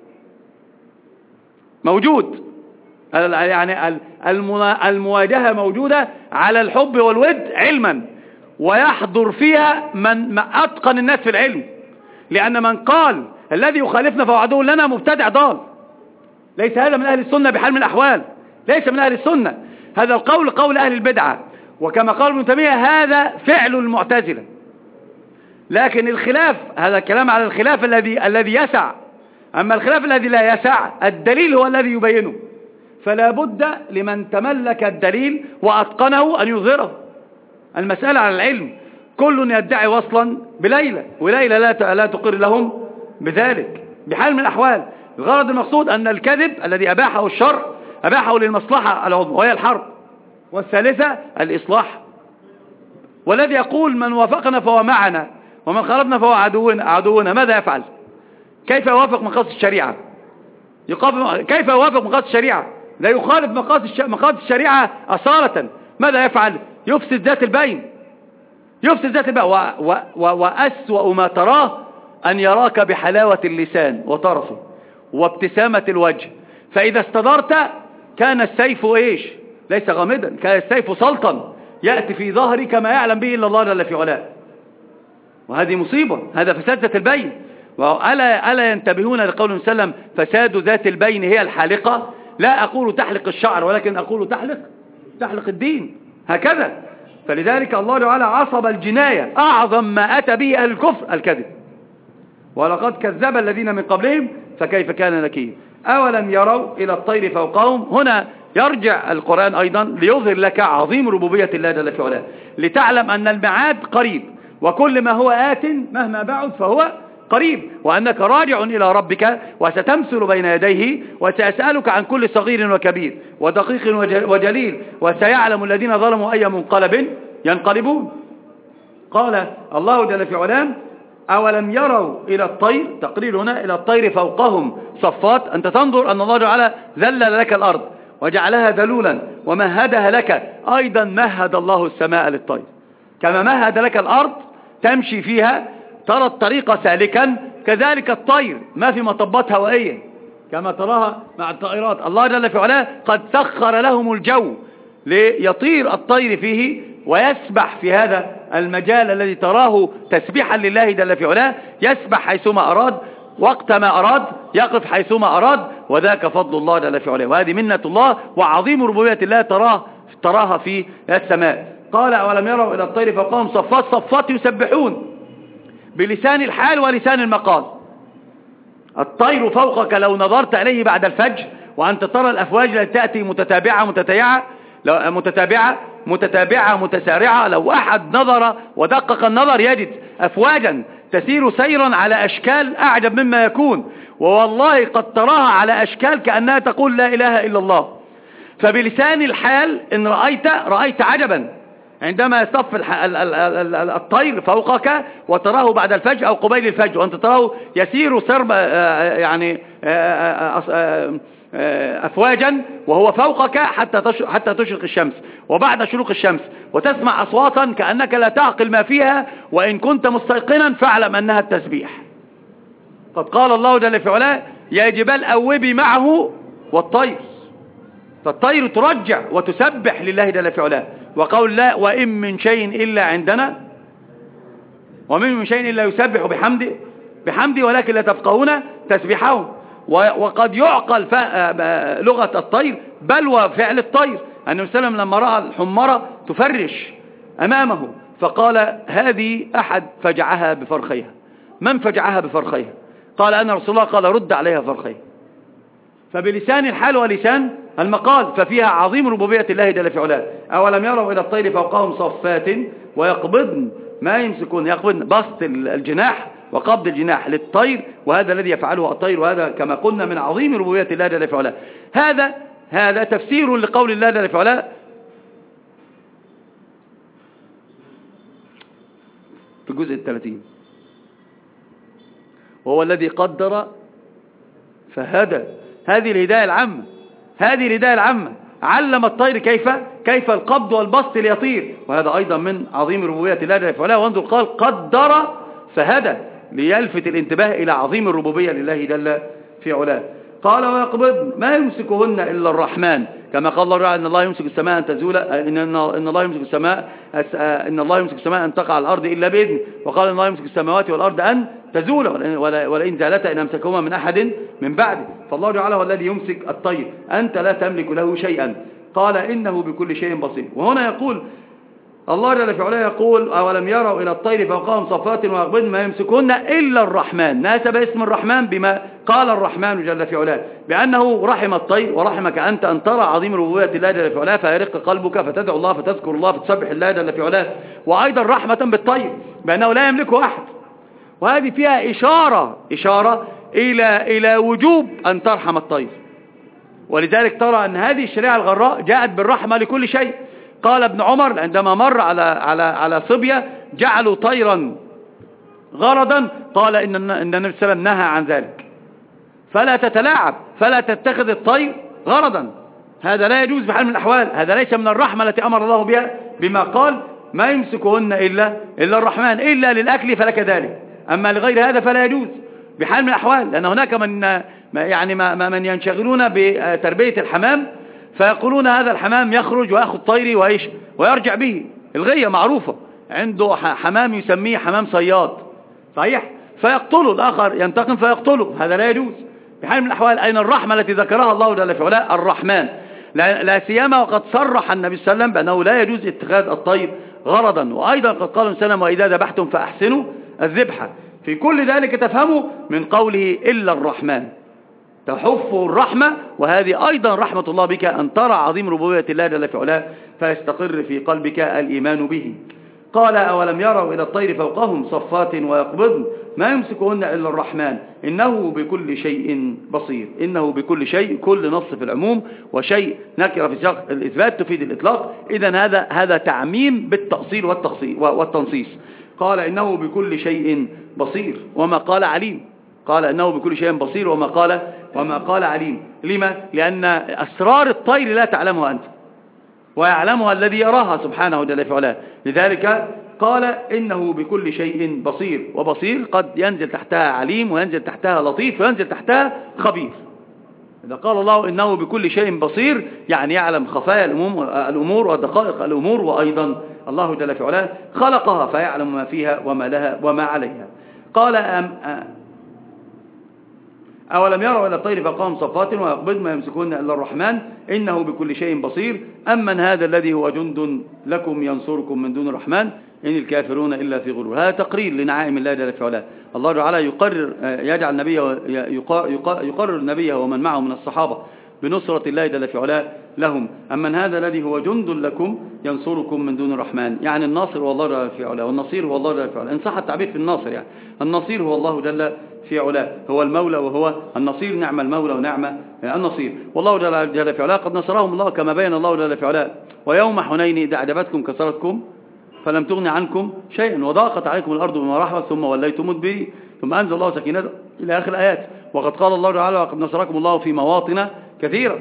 موجود. يعني المواجهة موجودة على الحب والود علما، ويحضر فيها من أتقن الناس في العلم. لأن من قال الذي يخالفنا فهو عدو لنا مبتدع ضال، ليس هذا من أهل السنة بحال من الأحوال، ليس من أهل السنة. هذا القول قول أهل البدعة، وكما قال ابن تيمية هذا فعل المعتزلة. لكن الخلاف، هذا كلام على الخلاف الذي الذي يسع. أما الخلاف الذي لا يسع الدليل هو الذي يبينه، فلا بد لمن تملك الدليل وأتقنه أن يظهره. المسألة على العلم، كل يدعي وصلا بليلى، وليلى لا لا تقر لهم بذلك بحال من الأحوال. الغرض المقصود أن الكذب الذي أباحه الشرع أباحه للمصلحة العظمى وهي الحرب، والثالثة الإصلاح. والذي يقول من وافقنا فهو معنا ومن خالفنا فهو عدونا عدونا ماذا يفعل؟ كيف يوافق مقاصد الشريعة؟ كيف يوافق مقاصد الشريعة؟ لا يخالف مقاصد الشريعة أصالة. ماذا يفعل؟ يفسد ذات البين، يفسد ذات البين. و... و... وأسوأ ما تراه أن يراك بحلاوة اللسان وطرفه وابتسامة الوجه، فإذا استدرت كان السيف إيش؟ ليس غامدا، كان السيف سلطا يأتي في ظهرك ما يعلم به إلا الله جل في علاه. وهذه مصيبة، هذا فساد ذات البين. وألا ألا ينتبهون لقول النبي صلى الله عليه وسلم فساد ذات البين هي الحالقة؟ لا أقول تحلق الشعر ولكن أقول تحلق تحلق الدين هكذا. فلذلك الله تعالى عصب الجناية. أعظم ما أتى به أهل الكفر الكذب، ولقد كذب الذين من قبلهم فكيف كان نكير. أولم يروا إلى الطير فوقهم؟ هنا يرجع القرآن أيضا ليظهر لك عظيم ربوبية الله جل في علاه، لتعلم أن الميعاد قريب، وكل ما هو آت مهما بعد فهو قريب، وأنك راجع إلى ربك وستمثل بين يديه وسيسألك عن كل صغير وكبير ودقيق وجليل، وسيعلم الذين ظلموا أي منقلب ينقلبون. قال الله جل في علاه أولم يروا إلى الطير، تقرير هنا إلى الطير فوقهم صفات. أنت تنظر أن الله تعالى ذلل لك الأرض وجعلها ذلولا ومهدها لك، أيضا مهد الله السماء للطير كما مهد لك الأرض تمشي فيها ترى الطريق سالكا، كذلك الطير ما في مطبات هوائية كما تراها مع الطائرات. الله جل في علاه قد سخر لهم الجو ليطير الطير فيه ويسبح في هذا المجال الذي تراه تسبيحا لله جل في علاه، يسبح حيثما أراد وقت ما أراد، يقف حيثما أراد، وذاك فضل الله جل في علاه، وهذه منة الله وعظيم ربوبية الله تراه تراها في السماء. قال أولم يروا إلى الطير فوقهم صفات، صفات يسبحون بلسان الحال ولسان المقال. الطير فوقك لو نظرت إليه بعد الفجر وأنت ترى الأفواج التي تأتي متتابعة متتيعة لو متتابعة متتابعة متسارعة، لو أحد نظر ودقق النظر يجد أفواجا تسير سيرا على أشكال أعجب مما يكون، ووالله قد تراها على أشكال كأنها تقول لا إله إلا الله. فبلسان الحال إن رأيت رأيت عجبا عندما يصف الطير فوقك وتراه بعد الفجر أو قبيل الفجر، وأنت تراه يسير سرب يعني أفواجا وهو فوقك حتى حتى تشرق الشمس، وبعد شروق الشمس وتسمع أصواتا كأنك لا تعقل ما فيها، وإن كنت مستيقنا فاعلم أنها التسبيح. قد قال الله جل في علاه يا جبال أوبي معه والطير، فالطير ترجع وتسبح لله جل في علاه. وقول لا وإن من شيء إلا عندنا ومن من شيء إلا يسبح بحمده بحمده ولكن لا تفقهون تسبيحهم. وقد يعقل لغة الطير بل وفعل الطير. النبي صلى الله عليه وسلم لما رأى الحمرة تفرش أمامه فقال هذه أحد فجعها بفرخيها. من فجعها بفرخيها؟ قال أنا رسول الله. قال رد عليها فرخيها. فبلسان الحال ولسان المقال ففيها عظيم ربوبية الله جل في علاه. أولم يروا إلى الطير فوقهم صفات ويقبضن ما يمسكون، يقبضن بسط الجناح وقبض الجناح للطير، وهذا الذي يفعله الطير، وهذا كما قلنا من عظيم ربوبية الله جل في علاه. هذا هذا تفسير لقول الله جل في علاه في الجزء الثلاثين، وهو الذي قدر فهدى. هذه الهداية العامة، هذه الهداية العامة، علم الطير كيف كيف القبض والبسط ليطير، وهذا أيضا من عظيم ربوبية الله جل في علاه. وانظر قال قدر فهدى ليلفت الانتباه إلى عظيم الربوبية لله جل في علاه. قال ويقبض ما يمسكهن إلا الرحمن، كما قال الله تعالى إن الله يمسك السماء أن تزول، إن إن الله يمسك السماء إن الله يمسك السماء أن تقع على الأرض إلا بإذنه، وقال إن الله يمسك السماوات والأرض أن تزول ولئن زالتا إن أمسكهما من أحد من بعده. فالله تعالى هو الذي يمسك الطير، أنت لا تملك له شيئا. قال إنه بكل شيء بصير. وهنا يقول الله جل في علاه يقول أولم يروا إلى الطير فوقهم صفات ويقبضن ما يمسكهن إلا الرحمن، ناسب اسم الرحمن بما قال الرحمن جل في علاه، بأنه رحم الطير ورحمك أنت أن ترى عظيم ربوبية الله جل في علاه فيرق قلبك فتدعو الله فتذكر الله فتسبح الله جل في علاه. وأيضا رحمة بالطير بأنه لا يملكه أحد، وهذه فيها إشارة إشارة إلى إلى وجوب أن ترحم الطير. ولذلك ترى أن هذه الشريعة الغراء جاءت بالرحمة لكل شيء. قال ابن عمر عندما مر على على على صبية جعلوا طيرا غرضا، قال إن إن النبي صلى الله عليه وسلم نهى عن ذلك، فلا تتلاعب، فلا تتخذ الطير غرضا، هذا لا يجوز بحال من الأحوال، هذا ليس من الرحمة التي أمر الله بها بما قال ما يمسكهن إلا إلا الرحمن، إلا للأكل فلك ذلك، أما لغير هذا فلا يجوز بحال من الأحوال. لأن هناك من يعني من ينشغلون بتربية الحمام فيقولون هذا الحمام يخرج ويأخذ طيري وإيش ويرجع به. الغية معروفة، عنده حمام يسميه حمام صياد صحيح، فيقتله، الآخر ينتقم فيقتله، هذا لا يجوز بحال من الأحوال. أين الرحمة التي ذكرها الله جل في علاه؟ الرحمن، لا سيما وقد صرح النبي صلى الله عليه وسلم بأنه لا يجوز اتخاذ الطير غرضا، وأيضا قد قال النبي صلى الله عليه وسلم وإذا ذبحتم فأحسنوا الذبحة. في كل ذلك تفهموا من قوله إلا الرحمن، تحف الرحمة، وهذه أيضا رحمة الله بك أن ترى عظيم ربوبية الله جل في علاه فيستقر في قلبك الإيمان به. قال أولم يروا إلى الطير فوقهم صفات ويقبضن ما يمسكهن إلا الرحمن إنه بكل شيء بصير. إنه بكل شيء، كل نص في العموم وشيء نكرة في سياق الإثبات تفيد الإطلاق، إذن هذا هذا تعميم بالتأصيل والتنصيص. قال إنه بكل شيء بصير وما قال عليم، قال إنه بكل شيء بصير وما قال وما قال عليم. لما؟ لأن أسرار الطير لا تعلمها أنت، ويعلمها الذي يراها سبحانه جل في علاه. لذلك قال إنه بكل شيء بصير، وبصير قد ينزل تحتها عليم، وينزل تحتها لطيف، وينزل تحتها خبير. إذا قال الله إنه بكل شيء بصير يعني يعلم خفايا الأمور ودقائق الأمور، وأيضا الله جل في علاه خلقها فيعلم ما فيها وما لها وما عليها. قال أم أولم يروا إلى الطير فوقهم صفات ويقبضن ما يمسكون إلا الرحمن إنه بكل شيء بصير أمن هذا الذي هو جند لكم ينصركم من دون الرحمن إن الكافرون إلا في غرور. هذا تقرير لنعائم الله جل في علاه. الله تعالى يقرر يجعل نبيه يقرر نبيه ومن معه من الصحابة بنصرة الله جل في علاه لهم. أمن هذا الذي هو جند لكم ينصركم من دون الرحمن، يعني الناصر هو الله جل في علاه، والنصير هو الله جل في علاه، إن صح التعبير في الناصر. يعني النصير هو الله جل في علاه، هو المولى وهو النصير، نعم المولى ونعم النصير. والله جل في علاه قد نصرهم الله كما بين الله جل في علاه ويوم حنين إذا أعجبتكم كثرتكم فلم تغن عنكم شيئا وضاقت عليكم الأرض بما رحبت ثم وليتم مدبرين ثم أنزل الله سكينته إلى آخر الآيات. وقد قال الله تعالى وقد نصركم الله في مواطن كثيرة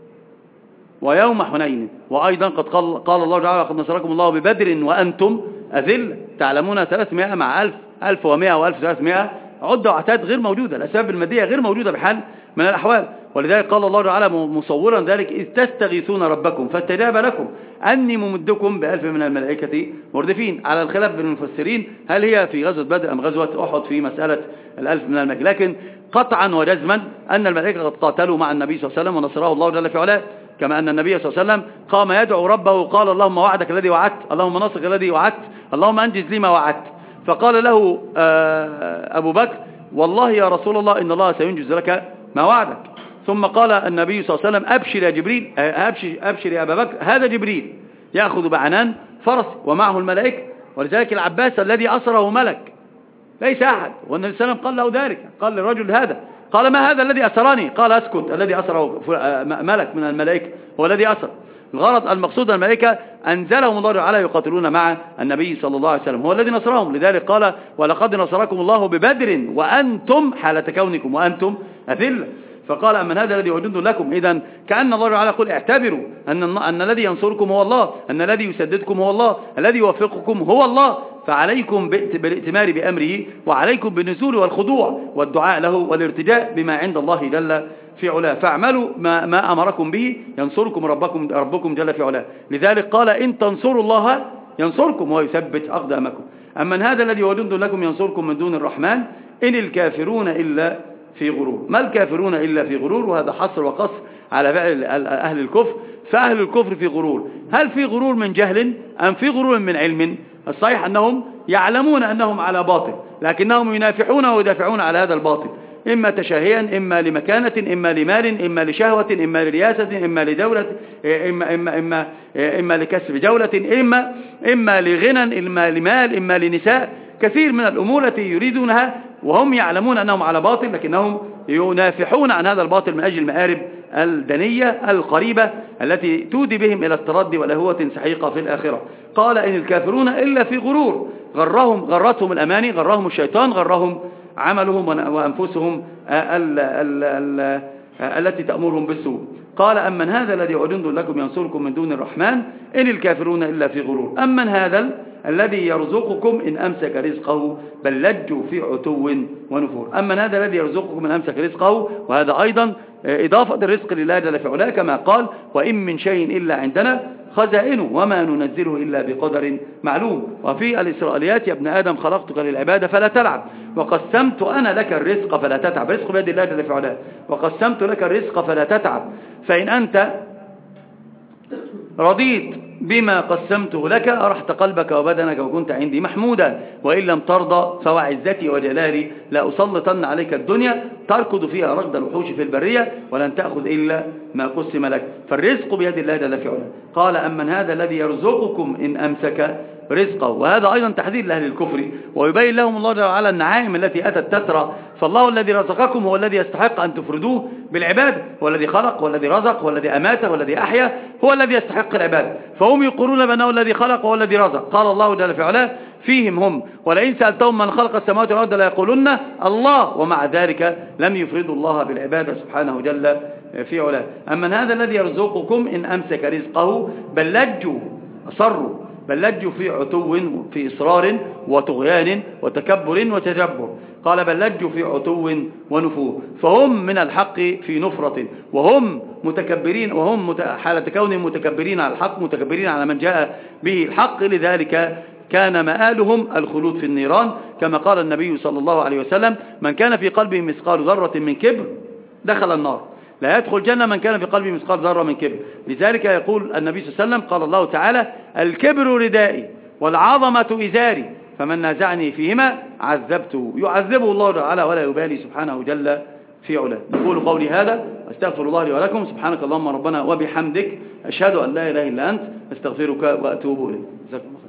ويوم حنين، وأيضا قد قال, قال الله تعالى وقد نصركم الله ببدر وأنتم أذل تعلمون ثلاثمائة مع ألف ألف ومائة وألف ثلاثمائة عدة وعتاد غير موجودة، الأسباب المادية غير موجودة بحال من الأحوال. ولذلك قال الله تعالى مصورا ذلك إذ تستغيثون ربكم فاستجاب لكم أني ممدكم بألف من الملائكة مردفين، على الخلاف بين المفسرين هل هي في غزوة بدر أم غزوة أحد في مسألة الألف من الملائكة، لكن قطعا وجزما أن الملائكة قد قاتلوا مع النبي صلى الله عليه وسلم ونصره الله جل في علاه، كما أن النبي صلى الله عليه وسلم قام يدعو ربه قال اللهم وعدك الذي وعدت، اللهم نصرك الذي وعدت، اللهم أنجز لي ما وعدت. فقال له أبو بكر والله يا رسول الله إن الله سينجز لك ما وعدك. ثم قال النبي صلى الله عليه وسلم أبشر يا جبريل، أبشر, أبشر يا أبا بكر، هذا جبريل يأخذ بعنان فرس ومعه الملائكة. ولذلك العباس الذي أسره ملك ليس أحد، والنبي صلى الله عليه وسلم قال له ذلك، قال للرجل هذا، قال ما هذا الذي أسرني؟ قال أسكت، الذي أسره ملك من الملائكة هو الذي أسر. الغرض المقصود الملائكة أنزلهم الله تعالى يقاتلون مع النبي صلى الله عليه وسلم، هو الذي نصرهم. لذلك قال ولقد نصركم الله ببدر وأنتم حالة كونكم وأنتم أذلة. فقال أمن هذا الذي هو جند لكم. إذن كأن الله تعالى يقول اعتبروا أن, أن الذي ينصركم هو الله، أن الذي يسددكم هو الله، الذي يوفقكم هو الله، فعليكم بالائتمار بأمره وعليكم بالنزول والخضوع والدعاء له والارتجاء بما عند الله جل في علاه، فاعملوا ما, ما أمركم به ينصركم ربكم, ربكم جل في علاه. لذلك قال إن تنصروا الله ينصركم ويثبت أقدامكم. أمن هذا الذي هو جند لكم ينصركم من دون الرحمن إن الكافرون إلا في غرور. ما الكافرون إلا في غرور؟ وهذا حصر وقصر على فعل أهل الكفر، فأهل الكفر في غرور. هل في غرور من جهل أم في غرور من علم؟ الصحيح أنهم يعلمون أنهم على باطل، لكنهم ينافحون ويدافعون على هذا الباطل، إما تشاهيا، إما لمكانة، إما لمال، إما لشهوة، إما لرياسة، إما لدولة، إما, إما, إما, إما لكسب جولة، إما, إما لغنى، إما لمال، إما لنساء. كثير من الأمور التي يريدونها وهم يعلمون أنهم على باطل، لكنهم ينافحون عن هذا الباطل من أجل المآرب الدنية القريبة التي تودي بهم إلى التردي والهوة سحيقة في الآخرة. قال إن الكافرون إلا في غرور، غرهم غرتهم الأماني، غرهم الشيطان، غرهم عملهم وأنفسهم ال ال ال التي تأمرهم بالسوء. قال أمن هذا الذي هو جند لكم ينصركم من دون الرحمن إن الكافرون إلا في غرور. أمن هذا الذي يرزقكم إن أمسك رزقه بل لجوا في عتو ونفور. أمن هذا الذي يرزقكم إن أمسك رزقه، وهذا أيضا إضافة الرزق لله جل في علاه كما قال وإن من شيء إلا عندنا خزائنه وما ننزله إلا بقدر معلوم. وفي الإسرائيليات: يا ابن آدم خلقتك للعبادة فلا تلعب، وقسمت أنا لك الرزق فلا تتعب. رزق بيد الله جل وعلا. وقسمت لك الرزق فلا تتعب، فإن أنت رضيت بما قسمته لك أرحت قلبك وبدنك وكنت عندي محمودا، وإن لم ترضى فوعزتي وجلالي لا أسلطن عليك الدنيا تركض فيها ركض الوحوش في البرية ولن تأخذ إلا ما قسم لك. فالرزق بيد الله جل وعلا. قال: أمن هذا الذي يرزقكم إن أمسك رزقه. وهذا أيضا تحذير لأهل الكفر، ويبين لهم الله جل وعلا النعائم التي أتت تترى. فالله الذي رزقكم هو الذي يستحق أن تفردوه بالعبادة، هو الذي خلق والذي رزق والذي أمات والذي أحيا، هو الذي يستحق العبادة. فهم يقولون بأنه الذي خلق وهو الذي رزق. قال الله جل وعلا فيهم هم: ولئن سألتهم من خلق السماوات والأرض لا يقولون الله، ومع ذلك لم يفردوا الله بالعبادة سبحانه جل في علاه. أمن هذا الذي يرزقكم إن أمسك رزقه بل لجوا أصروا بل لجوا في عتو في إصرار وطغيان وتكبر وتجبر. قال: بل لجوا في عتو ونفور. فهم من الحق في نفرة، وهم متكبرين، وهم حالة كونهم متكبرين على الحق، متكبرين على من جاء به الحق. لذلك كان مآلهم الخلود في النيران، كما قال النبي صلى الله عليه وسلم: من كان في قلبه مثقال ذرة من كبر دخل النار. لا يدخل الجنة من كان في قلبه مثقال ذرة من كبر. لذلك يقول النبي صلى الله عليه وسلم: قال الله تعالى: الكبر ردائي والعظمة إزاري، فمن نازعني فيهما عذبته. يعذبه الله تعالى ولا يبالي سبحانه جل في علاه. نقول قولي هذا، استغفر الله لي ولكم. سبحانك اللهم ربنا وبحمدك، أشهد أن لا إله إلا أنت، استغفرك وأتوب إليك.